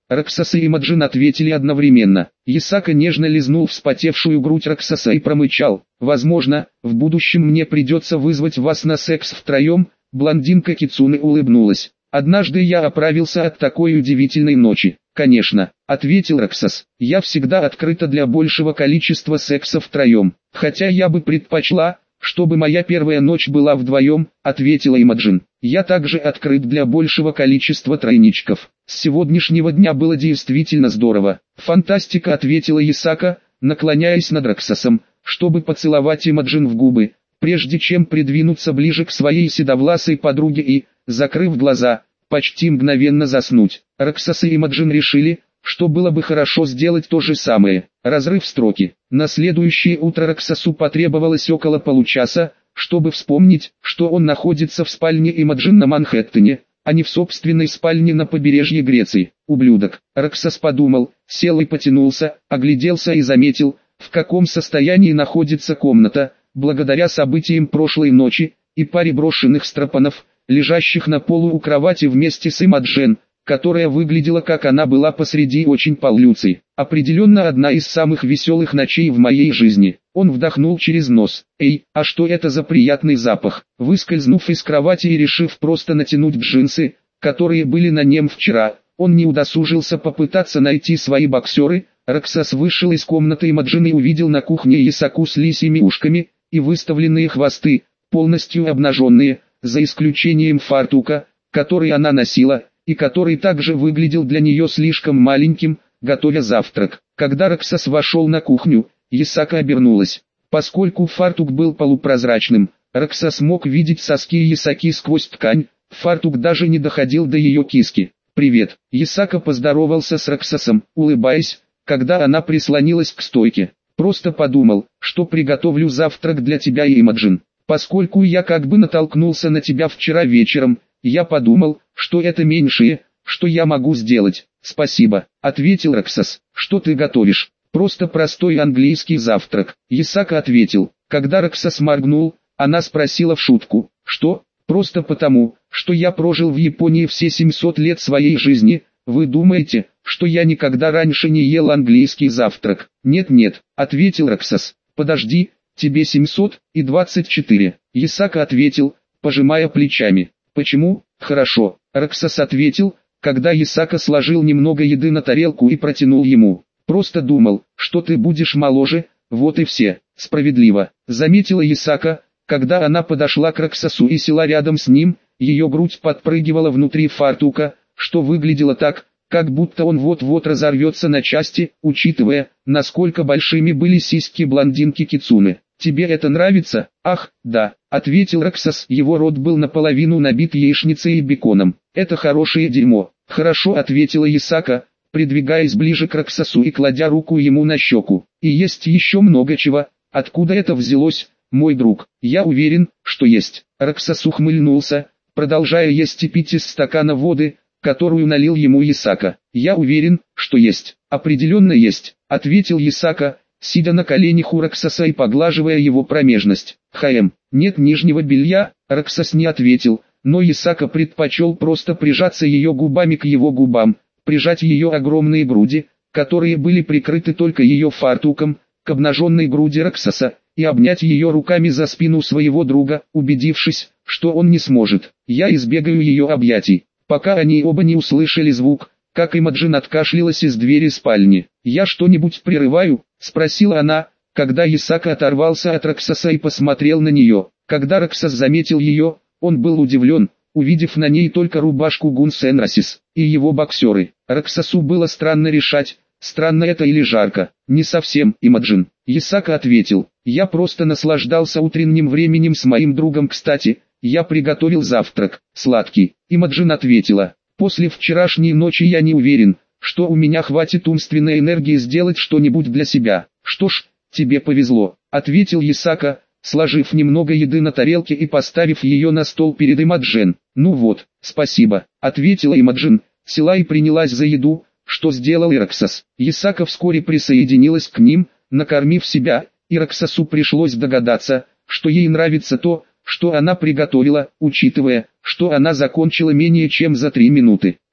Роксоса и Имаджин ответили одновременно. Исака нежно лизнул вспотевшую грудь Роксоса и промычал: «Возможно, в будущем мне придется вызвать вас на секс втроем». Блондинка Кицуне улыбнулась. «Однажды я оправился от такой удивительной ночи». «Конечно», — ответил Роксос. «Я всегда открыта для большего количества секса втроем. Хотя я бы предпочла, чтобы моя первая ночь была вдвоем», — ответила Имаджин. «Я также открыт для большего количества тройничков. С сегодняшнего дня было действительно здорово». «Фантастика», — ответила Исака, наклоняясь над Роксосом, чтобы поцеловать Имаджин в губы, прежде чем придвинуться ближе к своей седовласой подруге и, закрыв глаза, почти мгновенно заснуть. Роксос и Имаджин решили, что было бы хорошо сделать то же самое. Разрыв строки. На следующее утро Роксосу потребовалось около получаса, чтобы вспомнить, что он находится в спальне Имаджин на Манхэттене, а не в собственной спальне на побережье Греции. Ублюдок. Роксос подумал, сел и потянулся, огляделся и заметил, в каком состоянии находится комната, благодаря событиям прошлой ночи, и паре брошенных стропонов, лежащих на полу у кровати вместе с Имаджин, которая выглядела как она была посреди очень полюций. Определенно одна из самых веселых ночей в моей жизни. Он вдохнул через нос. «Эй, а что это за приятный запах?» Выскользнув из кровати и решив просто натянуть джинсы, которые были на нем вчера, он не удосужился попытаться найти свои боксеры. Роксос вышел из комнаты Имаджин и увидел на кухне Исаку с лисьими ушками и выставленные хвосты, полностью обнаженные, за исключением фартука, который она носила, и который также выглядел для нее слишком маленьким, готовя завтрак. Когда Роксос вошел на кухню, Исака обернулась. Поскольку фартук был полупрозрачным, Роксос мог видеть соски Исаки сквозь ткань, фартук даже не доходил до ее киски. «Привет». Исака поздоровался с Роксосом, улыбаясь, когда она прислонилась к стойке. «Просто подумал, что приготовлю завтрак для тебя и Имаджин. Поскольку я как бы натолкнулся на тебя вчера вечером, я подумал, что это меньшее, что я могу сделать». «Спасибо», — ответил Роксос. «Что ты готовишь?» «Просто простой английский завтрак», — Исака ответил. Когда Роксос моргнул, она спросила в шутку: «Что?» «Просто потому, что я прожил в Японии все 700 лет своей жизни. Вы думаете, что я никогда раньше не ел английский завтрак?» «Нет-нет», — ответил Роксос. «Подожди, тебе 724. Исака ответил, пожимая плечами. «Почему?» «Хорошо», — Роксос ответил, когда Исака сложил немного еды на тарелку и протянул ему. «Просто думал, что ты будешь моложе, вот и все». «Справедливо», — заметила Исака, когда она подошла к Роксосу и села рядом с ним. Ее грудь подпрыгивала внутри фартука, что выглядело так, как будто он вот-вот разорвется на части, учитывая, насколько большими были сиськи блондинки Кицуне. «Тебе это нравится?» «Ах, да», — ответил Роксос. Его рот был наполовину набит яичницей и беконом. «Это хорошее дерьмо». «Хорошо», — ответила Исака, придвигаясь ближе к Роксосу и кладя руку ему на щеку. «И есть еще много чего. Откуда это взялось, мой друг?» «Я уверен, что есть». Роксос ухмыльнулся, продолжая есть и пить из стакана воды, которую налил ему Исака. «Я уверен, что есть». «Определенно есть», — ответил Исака, сидя на коленях у Роксоса и поглаживая его промежность. «Нет нижнего белья», — Роксос не ответил, но Исака предпочел просто прижаться ее губами к его губам, прижать ее огромные груди, которые были прикрыты только ее фартуком, к обнаженной груди Роксоса, и обнять ее руками за спину своего друга, убедившись, что он не сможет. «Я избегаю ее объятий», пока они оба не услышали звук, как Имаджин откашлялась из двери спальни. «Я что-нибудь прерываю?» — спросила она, когда Исака оторвался от Роксоса и посмотрел на нее. Когда Роксос заметил ее, он был удивлен, увидев на ней только рубашку Гунс Энрасис и его боксеры. Роксосу было странно решать, странно это или жарко. «Не совсем, Имаджин», — Исака ответил. «Я просто наслаждался утренним временем с моим другом. Кстати, я приготовил завтрак, сладкий». Имаджин ответила: «После вчерашней ночи я не уверен, что у меня хватит умственной энергии сделать что-нибудь для себя». «Что ж, тебе повезло», — ответил Исака, сложив немного еды на тарелке и поставив ее на стол перед Имаджин. «Ну вот, спасибо», — ответила Имаджин, села и принялась за еду, что сделал и Роксос. Исака вскоре присоединилась к ним, накормив себя, и Роксосу пришлось догадаться, что ей нравится то, что она приготовила, учитывая, что она закончила менее чем за 3 минуты.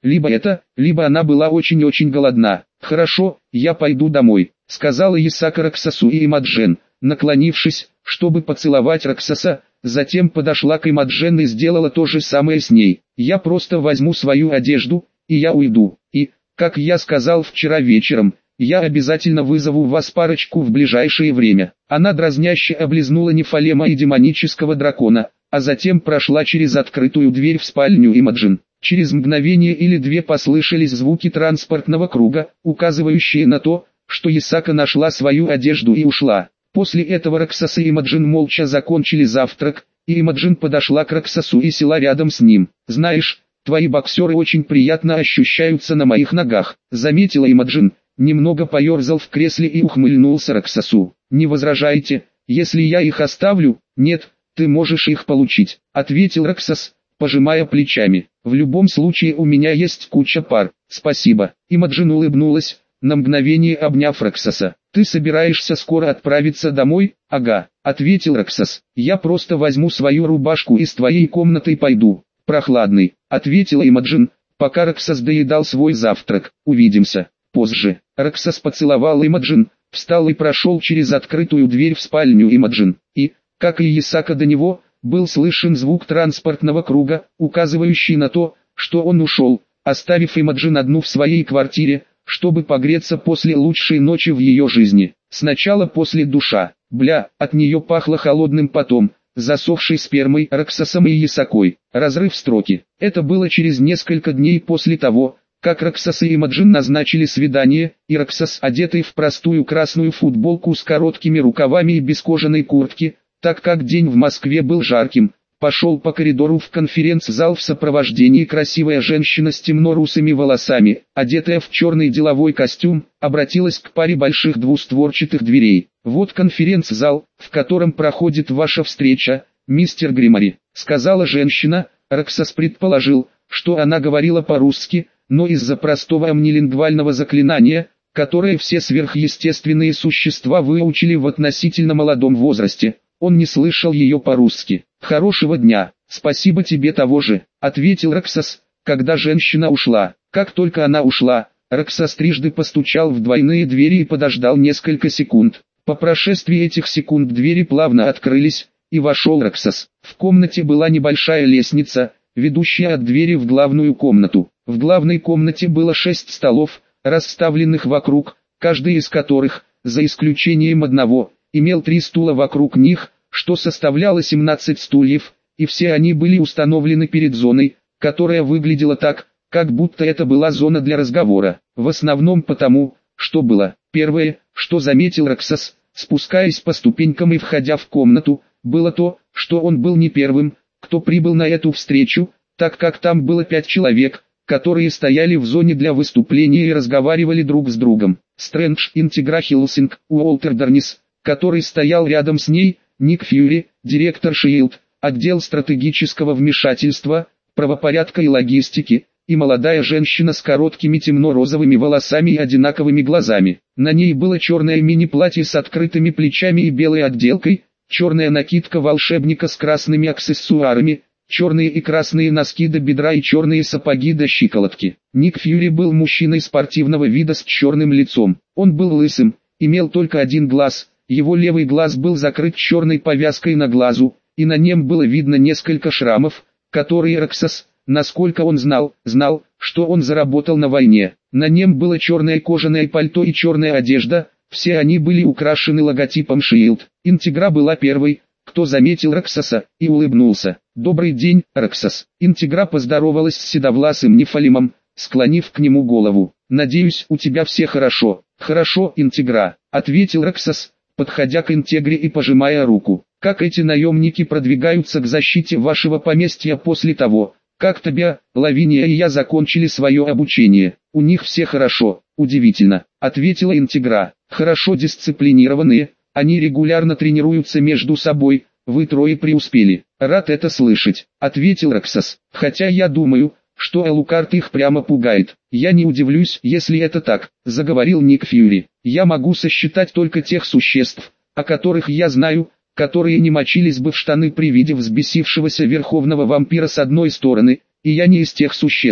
Либо это, либо она была очень-очень голодна. «Хорошо, я пойду домой», — сказала Ясака Раксасу и Имаджен, наклонившись, чтобы поцеловать Раксаса. Затем подошла к Имаджен и сделала то же самое с ней. «Я просто возьму свою одежду, и я уйду. И, как я сказал вчера вечером, я обязательно вызову вас парочку в ближайшее время». Она дразняще облизнула Нефалема и демонического дракона, а затем прошла через открытую дверь в спальню Имаджен. Через мгновение или две послышались звуки транспортного круга, указывающие на то, что Ясака нашла свою одежду и ушла. После этого Раксас и Имаджен молча закончили завтрак, и Имаджен подошла к Раксасу и села рядом с ним. «Знаешь, твои боксеры очень приятно ощущаются на моих ногах», — заметила Имаджен, немного поерзал в кресле и ухмыльнулся Раксасу. «Не возражаете, если я их оставлю?» «Нет, ты можешь их получить», — ответил Раксас, пожимая плечами. «В любом случае у меня есть куча пар, спасибо». Имаджен улыбнулась, на мгновение обняв Раксаса. «Ты собираешься скоро отправиться домой?» «Ага», — ответил Раксас. «Я просто возьму свою рубашку из твоей комнаты и пойду». «Прохладный», — ответила Имаджен, пока Раксас доедал свой завтрак. «Увидимся позже». Раксас поцеловал Имаджен, встал и прошел через открытую дверь в спальню Имаджен. И, как и Ясака до него, был слышен звук транспортного круга, указывающий на то, что он ушел, оставив Имаджен одну в своей квартире, чтобы погреться после лучшей ночи в ее жизни. Сначала после душа. От нее пахло холодным потом, засохшей спермой, Раксасом и Ясакой. Разрыв строки. Это было через несколько дней после того, как Раксас и Имаджен назначили свидание, и Раксас, одетый в простую красную футболку с короткими рукавами и без кожаной куртки, так как день в Москве был жарким, пошел по коридору в конференц-зал в сопровождении красивая женщина с темно-русыми волосами, одетая в черный деловой костюм, обратилась к паре больших двустворчатых дверей. «Вот конференц-зал, в котором проходит ваша встреча, мистер Гримари», — сказала женщина. Раксас предположил, что она говорила по-русски, но из-за простого амнилингвального заклинания, которое все сверхъестественные существа выучили в относительно молодом возрасте, он не слышал ее по-русски. «Хорошего дня, спасибо тебе того же», — ответил Раксас, когда женщина ушла. Как только она ушла, Раксас трижды постучал в двойные двери и подождал несколько секунд. По прошествии этих секунд двери плавно открылись, и вошел Раксас. В комнате была небольшая лестница, ведущая от двери в главную комнату. В главной комнате было 6 столов, расставленных вокруг, каждый из которых, за исключением одного, имел 3 стула вокруг них, что составляло 17 стульев, и все они были установлены перед зоной, которая выглядела так, как будто это была зона для разговора. В основном потому, что было. Первое, что заметил Раксас, спускаясь по ступенькам и входя в комнату, было то, что он был не первым, кто прибыл на эту встречу, так как там было 5 человек, которые стояли в зоне для выступления и разговаривали друг с другом. Стрэндж, Интегра Хилсинг, Уолтер Дарнис, который стоял рядом с ней, Ник Фьюри, директор Шиилд, отдел стратегического вмешательства, правопорядка и логистики, и молодая женщина с короткими темно-розовыми волосами и одинаковыми глазами. На ней было черное мини-платье с открытыми плечами и белой отделкой, черная накидка волшебника с красными аксессуарами, черные и красные носки до бедра и черные сапоги до щиколотки. Ник Фьюри был мужчиной спортивного вида с черным лицом. Он был лысым, имел только один глаз, его левый глаз был закрыт черной повязкой на глазу, и на нем было видно несколько шрамов, которые Раксас, насколько он знал, что он заработал на войне. На нем было черное кожаное пальто и черная одежда, все они были украшены логотипом Шиилд. Интегра была первой, кто заметил Раксаса, и улыбнулся. «Добрый день, Раксас». Интегра поздоровалась с седовласым Нефалимом, склонив к нему голову. «Надеюсь, у тебя все хорошо». «Хорошо, Интегра», — ответил Раксас, подходя к Интегре и пожимая руку. «Как эти наемники продвигаются к защите вашего поместья после того, как Тобиа, Лавиния и я закончили свое обучение?» «У них все хорошо, удивительно», — ответила Интегра. «Хорошо дисциплинированные, они регулярно тренируются между собой, вы трое преуспели». «Рад это слышать», — ответил Раксас. «Хотя я думаю, что Элукард их прямо пугает». «Я не удивлюсь, если это так», — заговорил Ник Фьюри. «Я могу сосчитать только тех существ, о которых я знаю, которые не мочились бы в штаны при виде взбесившегося верховного вампира с одной стороны, и я не из тех существ.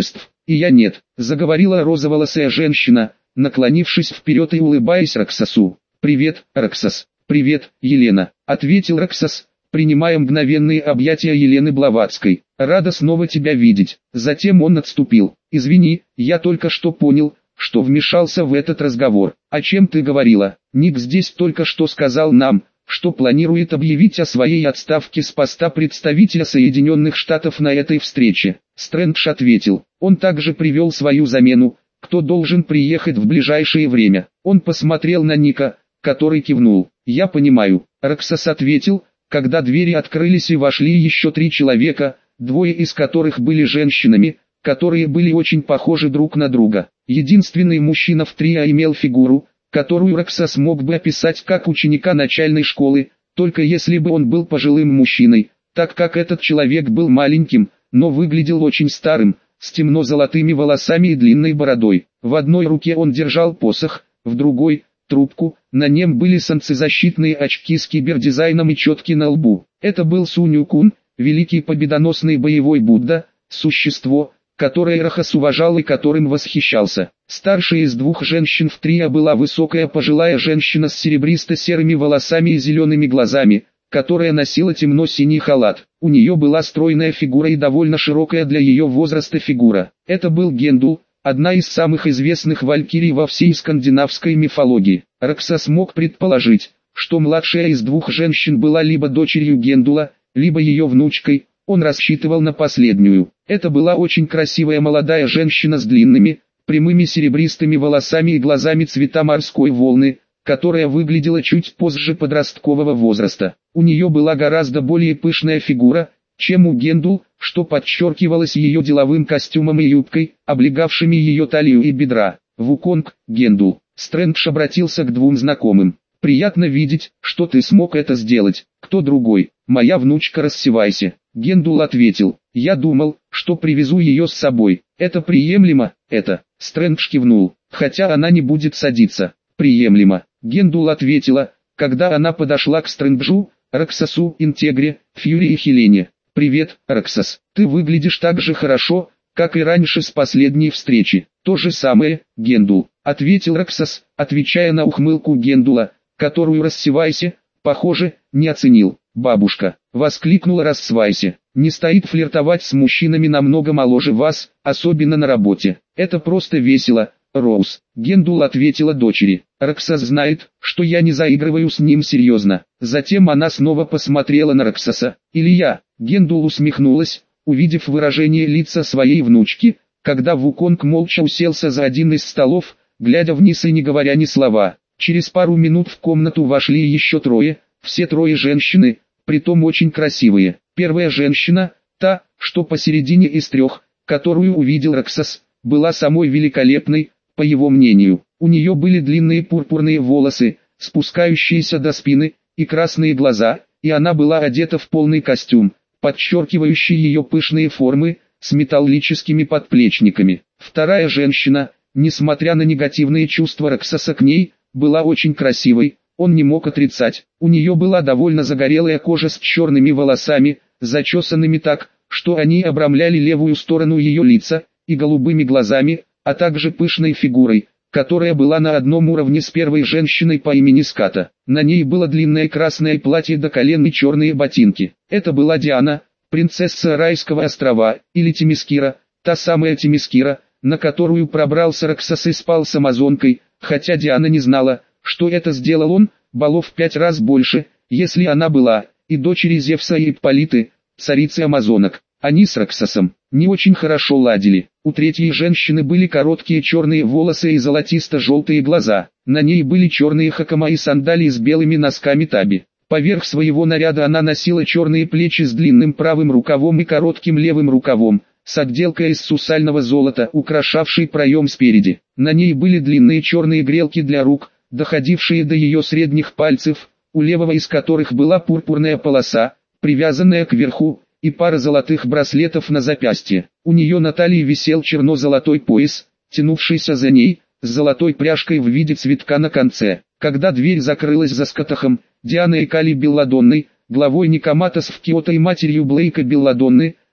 и я нет», — заговорила розоволосая женщина, наклонившись вперед и улыбаясь Роксосу. «Привет, Роксос». «Привет, Елена», — ответил Роксос, принимая мгновенные объятия Елены Блаватской. «Рада снова тебя видеть». Затем он отступил. «Извини, я только что понял, что вмешался в этот разговор. О чем ты говорила? Ник здесь только что сказал нам, что планирует объявить о своей отставке с поста представителя Соединенных Штатов на этой встрече». Стрэндж ответил. «Он также привел свою замену, кто должен приехать в ближайшее время». Он посмотрел на Ника, который кивнул. «Я понимаю», — Роксос ответил, когда двери открылись и вошли еще 3 человека, 2 из которых были женщинами, которые были очень похожи друг на друга. Единственный мужчина в трио имел фигуру, которую Роксос мог бы описать как ученика начальной школы, только если бы он был пожилым мужчиной, так как этот человек был маленьким, но выглядел очень старым, с темно-золотыми волосами и длинной бородой. В одной руке он держал посох, в другой – трубку, на нем были солнцезащитные очки с кибердизайном и четки на лбу. Это был Сунь-Кун, великий победоносный боевой Будда, существо, которое Рохас уважал и которым восхищался. Старшей из 2 женщин в трио была высокая пожилая женщина с серебристо-серыми волосами и зелеными глазами, которая носила темно-синий халат. У нее была стройная фигура и довольно широкая для ее возраста фигура. Это был Гендул, одна из самых известных валькирий во всей скандинавской мифологии. Роксос мог предположить, что младшая из 2 женщин была либо дочерью Гендула, либо ее внучкой. Он рассчитывал на последнюю. Это была очень красивая молодая женщина с длинными, прямыми серебристыми волосами и глазами цвета морской волны, которая выглядела чуть позже подросткового возраста. У нее была гораздо более пышная фигура, чем у Гендул, что подчеркивалось ее деловым костюмом и юбкой, облегавшими ее талию и бедра. «Вуконг, Гендул». Стрэндж обратился к 2 знакомым. «Приятно видеть, что ты смог это сделать. Кто другой?» «Моя внучка Рассевайся». Гендул ответил. «Я думал, что привезу ее с собой. Это приемлемо, это?» Стрэндж кивнул. «Хотя она не будет садиться». «Приемлемо». Гендул ответила, когда она подошла к Стрэнджу, Роксосу, Интегре, Фьюри и Хелене. «Привет, Роксос. Ты выглядишь так же хорошо, как и раньше с последней встречи». «То же самое, Гендул», — ответил Роксос, отвечая на ухмылку Гендула, которую Рассевайся, похоже, не оценил. «Бабушка», — воскликнула Рассевайся, — «не стоит флиртовать с мужчинами намного моложе вас, особенно на работе. Это просто весело, Роуз». Гендул ответила дочери. «Роксос знает, что я не заигрываю с ним серьезно». Затем она снова посмотрела на Роксоса. «Или я?» Гендул усмехнулась, увидев выражение лица своей внучки, когда Вуконг молча уселся за один из столов, глядя вниз и не говоря ни слова. Через пару минут в комнату вошли еще 3, все 3 женщины, притом очень красивые. Первая женщина, та, что посередине из 3, которую увидел Роксос, была самой великолепной, по его мнению. У нее были длинные пурпурные волосы, спускающиеся до спины, и красные глаза, и она была одета в полный костюм, подчеркивающий ее пышные формы, с металлическими подплечниками. Вторая женщина, несмотря на негативные чувства Роксоса к ней, была очень красивой, он не мог отрицать. У нее была довольно загорелая кожа с черными волосами, зачесанными так, что они обрамляли левую сторону ее лица, и голубыми глазами, а также пышной фигурой, которая была на одном уровне с первой женщиной по имени Ската. На ней было длинное красное платье до колен и черные ботинки. Это была Диана, принцесса Райского острова, или Темискира, та самая Темискира, на которую пробрался Роксос и спал с амазонкой, хотя Диана не знала, что это сделал он, балов в 5 раз больше, если она была, и дочери Зевса и Ипполиты, царицы амазонок. Они с Роксосом не очень хорошо ладили. У третьей женщины были короткие черные волосы и золотисто-желтые глаза. На ней были черные хакама и сандалии с белыми носками таби. Поверх своего наряда она носила черные плечи с длинным правым рукавом и коротким левым рукавом, с отделкой из сусального золота, украшавшей проем спереди. На ней были длинные черные грелки для рук, доходившие до ее средних пальцев, у левого из которых была пурпурная полоса, привязанная к верху, и пара золотых браслетов на запястье. У нее на талии висел черно-золотой пояс, тянувшийся за ней, с золотой пряжкой в виде цветка на конце. Когда дверь закрылась за Скатахом, Дианой Кали Белладонной, главой Никоматос в Киото и матерью Блейка Белладонны,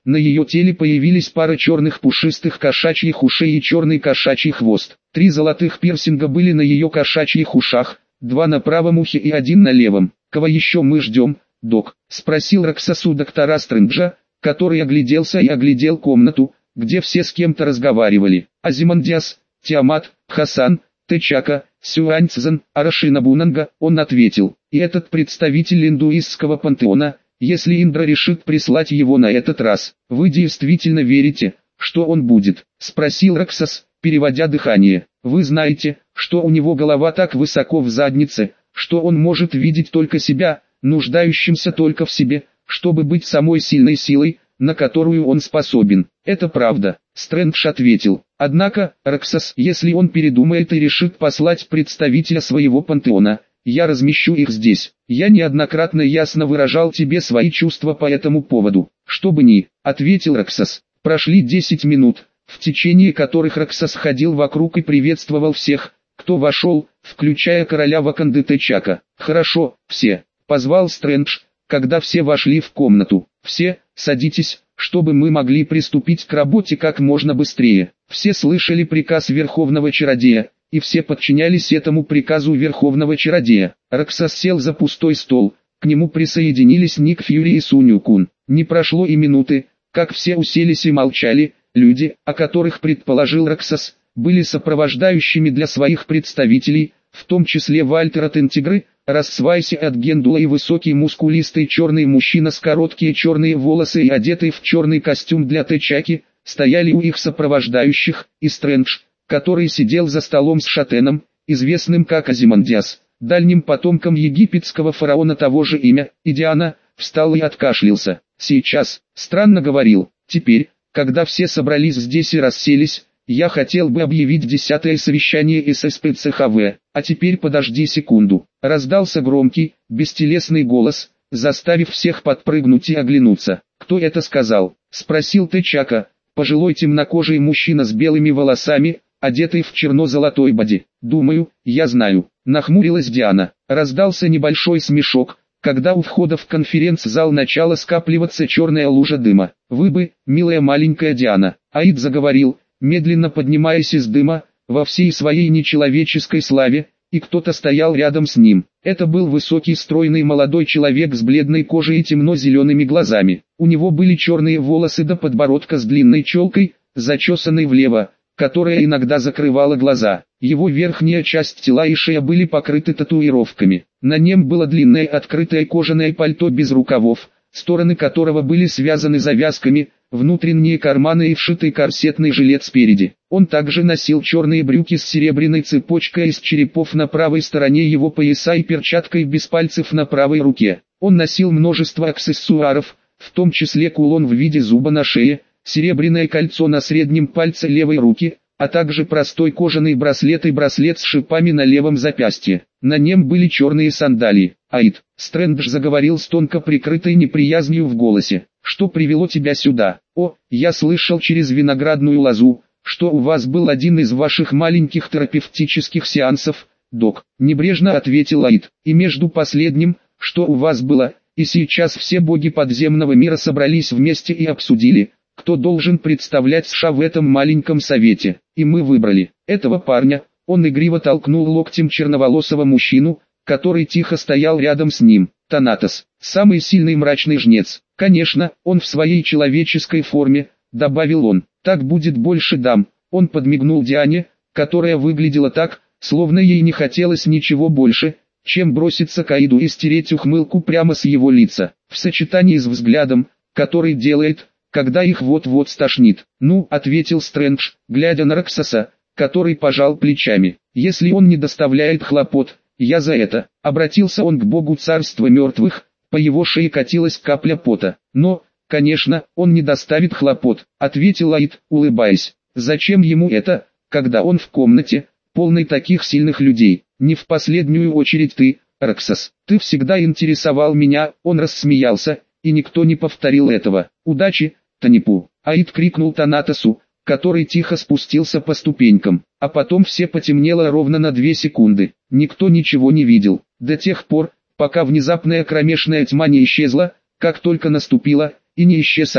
на ее теле появились пара черных пушистых кошачьих ушей и черный кошачий хвост. 3 золотых пирсинга были на ее кошачьих ушах, 2 на правом ухе и 1 на левом. «Кого еще мы ждем, док?» – спросил Роксас у доктора Стрэнджа, который огляделся и оглядел комнату, где все с кем-то разговаривали. Азимандиас, Тиамат, Хасан, Течака, Сюаньцзан, Арашинабунанга, он ответил. И этот представитель индуистского пантеона, если Индра решит прислать его на этот раз. «Вы действительно верите, что он будет?» – спросил Роксас, переводя дыхание. «Вы знаете, что у него голова так высоко в заднице, что он может видеть только себя, нуждающимся только в себе, чтобы быть самой сильной силой, на которую он способен». «Это правда», — Стрэндж ответил. «Однако, Роксас, если он передумает и решит послать представителя своего пантеона, я размещу их здесь. Я неоднократно ясно выражал тебе свои чувства по этому поводу». «Что бы ни», — ответил Роксас. Прошли 10 минут, в течение которых Роксас ходил вокруг и приветствовал всех, кто вошел, включая короля Ваканды Течака. «Хорошо, все», — позвал Стрэндж, когда все вошли в комнату. «Все, садитесь, чтобы мы могли приступить к работе как можно быстрее». Все слышали приказ Верховного Чародея, и все подчинялись этому приказу Верховного Чародея. Роксас сел за пустой стол, к нему присоединились Ник Фьюри и Сунью Кун. Не прошло и минуты, как все уселись и молчали. Люди, о которых предположил Роксас, были сопровождающими для своих представителей, в том числе Вальтера Тентигры, Рассвайси от Гендула и высокий мускулистый черный мужчина с короткие черные волосы и одетый в черный костюм для Течаки, стояли у их сопровождающих, и Стрэндж, который сидел за столом с Шатеном, известным как Азимандиас, дальним потомком египетского фараона того же имя, и Диана, встал и откашлялся. «Сейчас», странно говорил, «теперь, когда все собрались здесь и расселись, я хотел бы объявить 10-е совещание ССПЦХВ, а теперь подожди секунду». Раздался громкий, бестелесный голос, заставив всех подпрыгнуть и оглянуться. «Кто это сказал?» — спросил Течака, пожилой темнокожий мужчина с белыми волосами, одетый в черно-золотой боди. «Думаю, я знаю», — нахмурилась Диана. Раздался небольшой смешок, когда у входа в конференц-зал начала скапливаться черная лужа дыма. «Вы бы, милая маленькая Диана», — Аид заговорил, медленно поднимаясь из дыма, во всей своей нечеловеческой славе, и кто-то стоял рядом с ним. Это был высокий стройный молодой человек с бледной кожей и темно-зелеными глазами. У него были черные волосы до подбородка с длинной челкой, зачесанной влево, которая иногда закрывала глаза. Его верхняя часть тела и шея были покрыты татуировками. На нем было длинное открытое кожаное пальто без рукавов, стороны которого были связаны завязками, внутренние карманы и вшитый корсетный жилет спереди. Он также носил черные брюки с серебряной цепочкой из черепов на правой стороне его пояса и перчаткой без пальцев на правой руке. Он носил множество аксессуаров, в том числе кулон в виде зуба на шее, серебряное кольцо на среднем пальце левой руки, а также простой кожаный браслет и браслет с шипами на левом запястье. На нем были черные сандалии. «Аид», — Стрэндж заговорил с тонко прикрытой неприязнью в голосе, — «что привело тебя сюда?» «О, я слышал через виноградную лозу, что у вас был один из ваших маленьких терапевтических сеансов, док», — небрежно ответил Аид. «И между последним, что у вас было, и сейчас все боги подземного мира собрались вместе и обсудили, кто должен представлять США в этом маленьком совете. И мы выбрали этого парня». Он игриво толкнул локтем черноволосого мужчину, который тихо стоял рядом с ним. «Танатос, самый сильный мрачный жнец. Конечно, он в своей человеческой форме», — добавил он. «Так будет больше дам». Он подмигнул Диане, которая выглядела так, словно ей не хотелось ничего больше, чем броситься к Аиду и стереть ухмылку прямо с его лица, в сочетании с взглядом, который делает, когда их вот-вот стошнит. «Ну», — ответил Стрэндж, глядя на Роксаса, который пожал плечами. «Если он не доставляет хлопот, я за это». Обратился он к богу царства мертвых, по его шее катилась капля пота. «Но, конечно, он не доставит хлопот», — ответил Аид, улыбаясь. «Зачем ему это, когда он в комнате, полной таких сильных людей? Не в последнюю очередь ты, Роксас. Ты всегда интересовал меня». Он рассмеялся, и никто не повторил этого. «Удачи, Танипу!» Аид крикнул Танатосу, который тихо спустился по ступенькам, а потом все потемнело ровно на 2 секунды. Никто ничего не видел, до тех пор, пока внезапная кромешная тьма не исчезла, как только наступила, и не исчез Аид.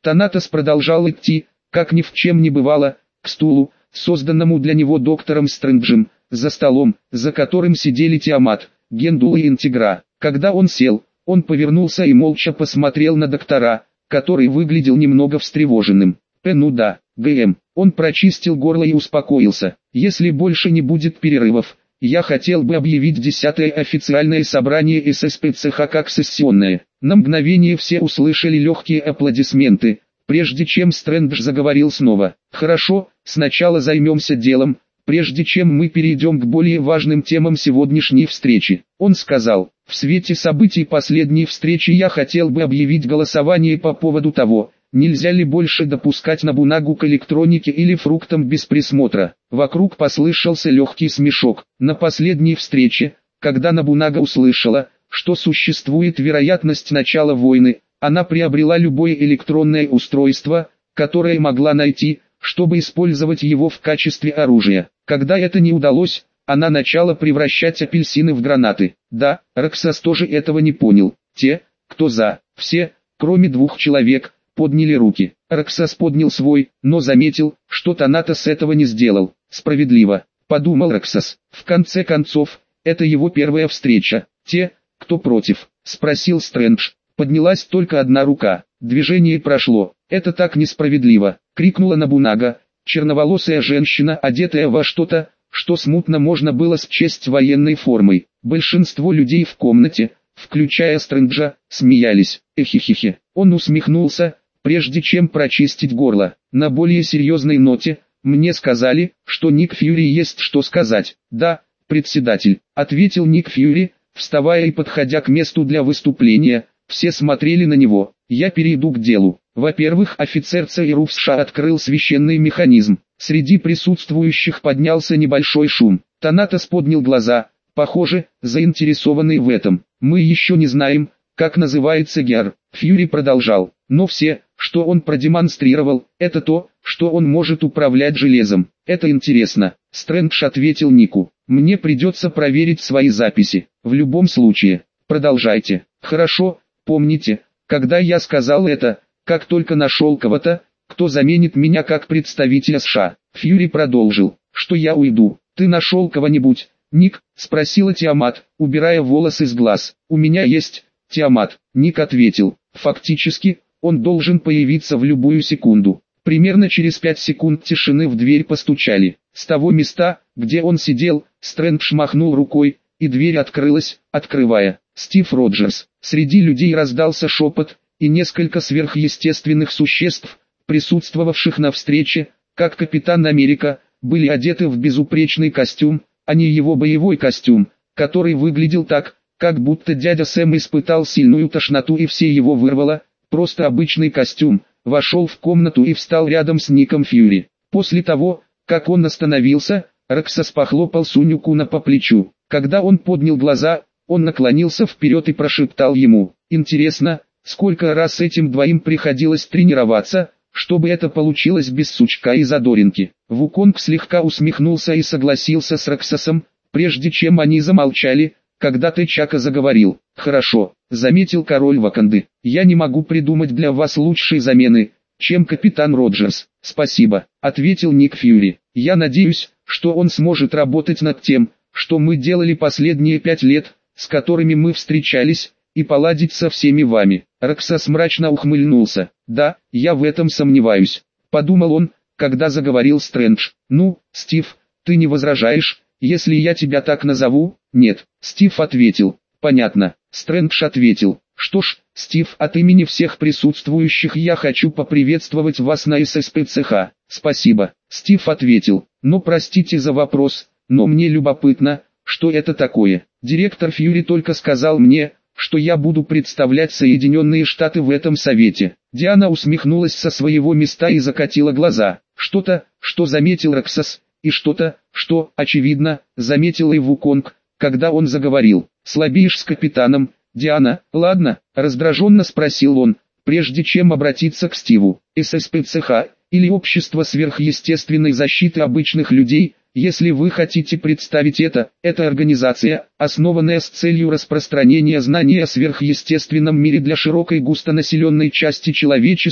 Танатос продолжал идти, как ни в чем не бывало, к стулу, созданному для него доктором Стрэнджем, за столом, за которым сидели Тиамат, Гендул и Интегра. Когда он сел, он повернулся и молча посмотрел на доктора, который выглядел немного встревоженным. Ну да, ГМ. Он прочистил горло и успокоился. Если больше не будет перерывов, я хотел бы объявить 10-е официальное собрание ССПЦХ как сессионное. На мгновение все услышали легкие аплодисменты, прежде чем Стрэндж заговорил снова. Хорошо, сначала займемся делом, прежде чем мы перейдем к более важным темам сегодняшней встречи. Он сказал, в свете событий последней встречи я хотел бы объявить голосование по поводу того, нельзя ли больше допускать Набунагу к электронике или фруктам без присмотра. Вокруг послышался легкий смешок. На последней встрече, когда Набунага услышала, что существует вероятность начала войны, она приобрела любое электронное устройство, которое могла найти, чтобы использовать его в качестве оружия. Когда это не удалось, она начала превращать апельсины в гранаты. Да, Роксас тоже этого не понял. Те, кто за, все, кроме 2 человек, подняли руки. Роксас поднял свой, но заметил, что Танатос этого не сделал. Справедливо, подумал Роксас. В конце концов, это его первая встреча. Те, кто против, спросил Стрэндж. Поднялась только одна рука. Движение прошло. Это так несправедливо, крикнула Набунага. Черноволосая женщина, одетая во что-то, что смутно можно было счесть военной формой. Большинство людей в комнате, включая Стрэнджа, смеялись. Эхихихи. Он усмехнулся, прежде чем прочистить горло. На более серьезной ноте, мне сказали, что Ник Фьюри есть что сказать. Да, председатель, ответил Ник Фьюри, вставая и подходя к месту для выступления. Все смотрели на него. Я перейду к делу. Во-первых, офицер ЦРУ в США открыл священный механизм. Среди присутствующих поднялся небольшой шум. Танатос поднял глаза, похоже, заинтересованный в этом. Мы еще не знаем, как называется ГИАР. Фьюри продолжал. Но все, что он продемонстрировал, это то, что он может управлять железом. Это интересно. Стрэндж ответил Нику. Мне придется проверить свои записи. В любом случае, продолжайте. Хорошо, помните, когда я сказал это, как только нашел кого-то, кто заменит меня как представителя США. Фьюри продолжил, что я уйду. Ты нашел кого-нибудь, Ник? Спросила Тиамат, убирая волосы с глаз. У меня есть, Тиамат. Ник ответил, фактически, он должен появиться в любую секунду. Примерно через 5 секунд тишины в дверь постучали. С того места, где он сидел, Стрэндж махнул рукой, и дверь открылась, открывая. Стив Роджерс. Среди людей раздался шепот, и несколько сверхъестественных существ, присутствовавших на встрече, как Капитан Америка, были одеты в безупречный костюм, а не его боевой костюм, который выглядел так, как будто дядя Сэм испытал сильную тошноту и все его вырвало. Просто обычный костюм. Вошел в комнату и встал рядом с Ником Фьюри. После того, как он остановился, Роксас похлопал Сунюкуна по плечу. Когда он поднял глаза, он наклонился вперед и прошептал ему: «Интересно, сколько раз этим двоим приходилось тренироваться, чтобы это получилось без сучка и задоринки». Вуконг слегка усмехнулся и согласился с Роксасом, прежде чем они замолчали, когда T'Чака заговорил. «Хорошо», — заметил король Ваканды, — «я не могу придумать для вас лучшей замены, чем капитан Роджерс». «Спасибо», — ответил Ник Фьюри. «Я надеюсь, что он сможет работать над тем, что мы делали последние 5 лет, с которыми мы встречались, и поладить со всеми вами». Роксас мрачно ухмыльнулся. «Да, я в этом сомневаюсь», — подумал он, когда заговорил Стрэндж. «Ну, Стив, ты не возражаешь, если я тебя так назову?» «Нет», — Стив ответил. «Понятно». Стрэндж ответил. «Что ж, Стив, от имени всех присутствующих я хочу поприветствовать вас на ССПЦХ». «Спасибо», — Стив ответил. «Но простите за вопрос, но мне любопытно, что это такое. Директор Фьюри только сказал мне, что я буду представлять Соединенные Штаты в этом совете». Диана усмехнулась со своего места и закатила глаза. Что-то, что заметил Роксас, и что-то, что, очевидно, заметил и Вуконг, когда он заговорил. «Слабеешь с капитаном, Диана?» «Ладно», — раздраженно спросил он, прежде чем обратиться к Стиву. «ССПЦХ, или Общество сверхъестественной защиты обычных людей, если вы хотите представить это организация, основанная с целью распространения знаний о сверхъестественном мире для широкой густонаселенной части человечества,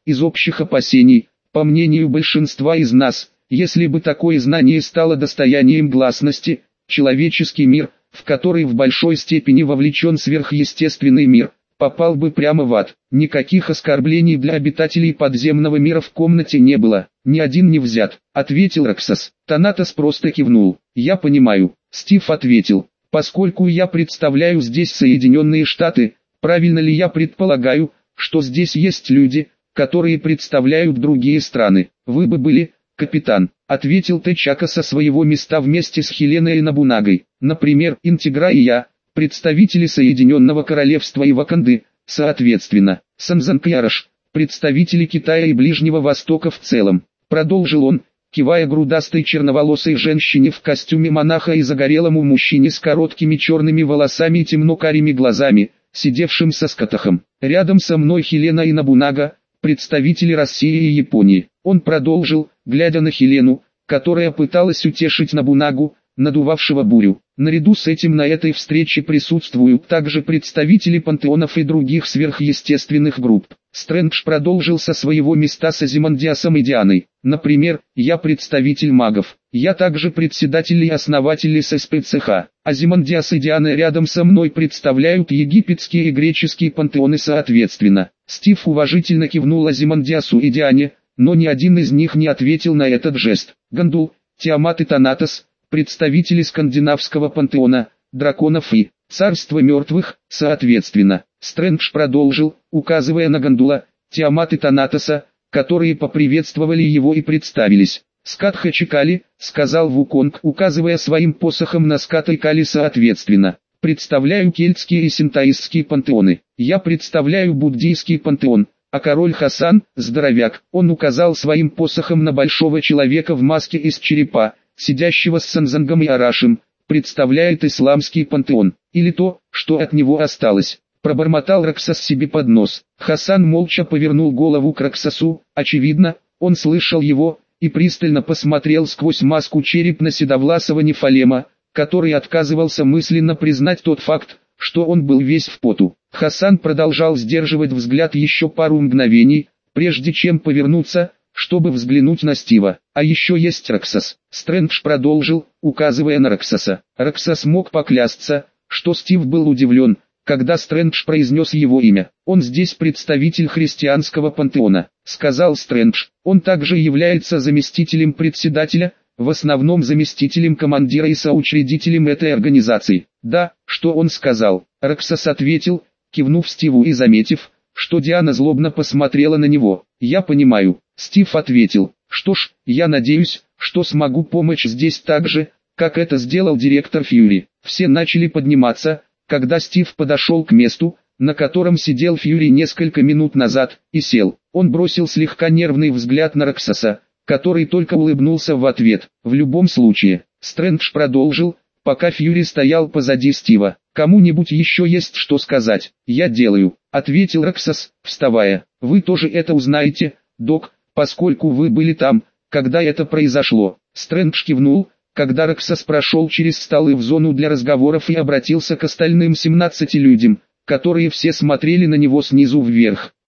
из общих опасений, по мнению большинства из нас, если бы такое знание стало достоянием гласности, человеческий мир, в который в большой степени вовлечен сверхъестественный мир, попал бы прямо в ад. Никаких оскорблений для обитателей подземного мира в комнате не было, ни один не взят, ответил Роксас. Танатос просто кивнул. Я понимаю, Стив ответил, поскольку я представляю здесь Соединенные Штаты, правильно ли я предполагаю, что здесь есть люди, которые представляют другие страны? Вы бы были, капитан, ответил Тчака со своего места вместе с Хеленой и Набунагой. Например, Интегра и я, представители Соединенного Королевства и Ваканды, соответственно, Самзанкьяраш, представители Китая и Ближнего Востока в целом. Продолжил он, кивая грудастой черноволосой женщине в костюме монаха и загорелому мужчине с короткими черными волосами и темно-карими глазами, сидевшим со скатахом. Рядом со мной Хелена и Набунага, представители России и Японии. Он продолжил, глядя на Хелену, которая пыталась утешить Набунагу, надувавшего бурю. Наряду с этим на этой встрече присутствуют также представители пантеонов и других сверхъестественных групп. Стрэндж продолжил со своего места с Азимандиасом и Дианой. Например, я представитель магов. Я также председатель и основатель ССПЦХ. Азимандиас и Диана рядом со мной представляют египетские и греческие пантеоны соответственно. Стив уважительно кивнул Азимандиасу и Диане, но ни один из них не ответил на этот жест. Гондул, Тиамат и Танатос, представители скандинавского пантеона, драконов и царства мертвых, соответственно. Стрэндж продолжил, указывая на Гондула, Тиамат и Танатоса, которые поприветствовали его и представились. «Скат Хачикали», — сказал Вуконг, указывая своим посохом на Ската и Кали соответственно. «Представляю кельтские и синтоистские пантеоны. Я представляю буддийский пантеон, а король Хасан, здоровяк, он указал своим посохом на большого человека в маске из черепа, сидящего с Санзангом и Арашем, представляет исламский пантеон, или то, что от него осталось». Пробормотал Роксас себе под нос. Хасан молча повернул голову к Роксасу, очевидно, он слышал его, и пристально посмотрел сквозь маску череп на седовласого Нефалема, который отказывался мысленно признать тот факт, что он был весь в поту. Хасан продолжал сдерживать взгляд еще пару мгновений, прежде чем повернуться, чтобы взглянуть на Стива. «А еще есть Роксас». Стрэндж продолжил, указывая на Роксаса. Роксас мог поклясться, что Стив был удивлен, когда Стрэндж произнес его имя. «Он здесь представитель христианского пантеона», — сказал Стрэндж. «Он также является заместителем председателя, в основном заместителем командира и соучредителем этой организации». «Да, что он сказал?» Роксас ответил, кивнув Стиву и заметив, что Диана злобно посмотрела на него. «Я понимаю», — Стив ответил. «Что ж, я надеюсь, что смогу помочь здесь так же, как это сделал директор Фьюри». Все начали подниматься, когда Стив подошел к месту, на котором сидел Фьюри несколько минут назад, и сел. Он бросил слегка нервный взгляд на Роксаса, который только улыбнулся в ответ. В любом случае, Стрэндж продолжил, пока Фьюри стоял позади Стива. «Кому-нибудь еще есть что сказать?» «Я делаю», — ответил Роксас, вставая. «Вы тоже это узнаете, док, поскольку вы были там, когда это произошло». Стрэндж кивнул, когда Роксас прошел через столы в зону для разговоров и обратился к остальным 17 людям, которые все смотрели на него снизу вверх.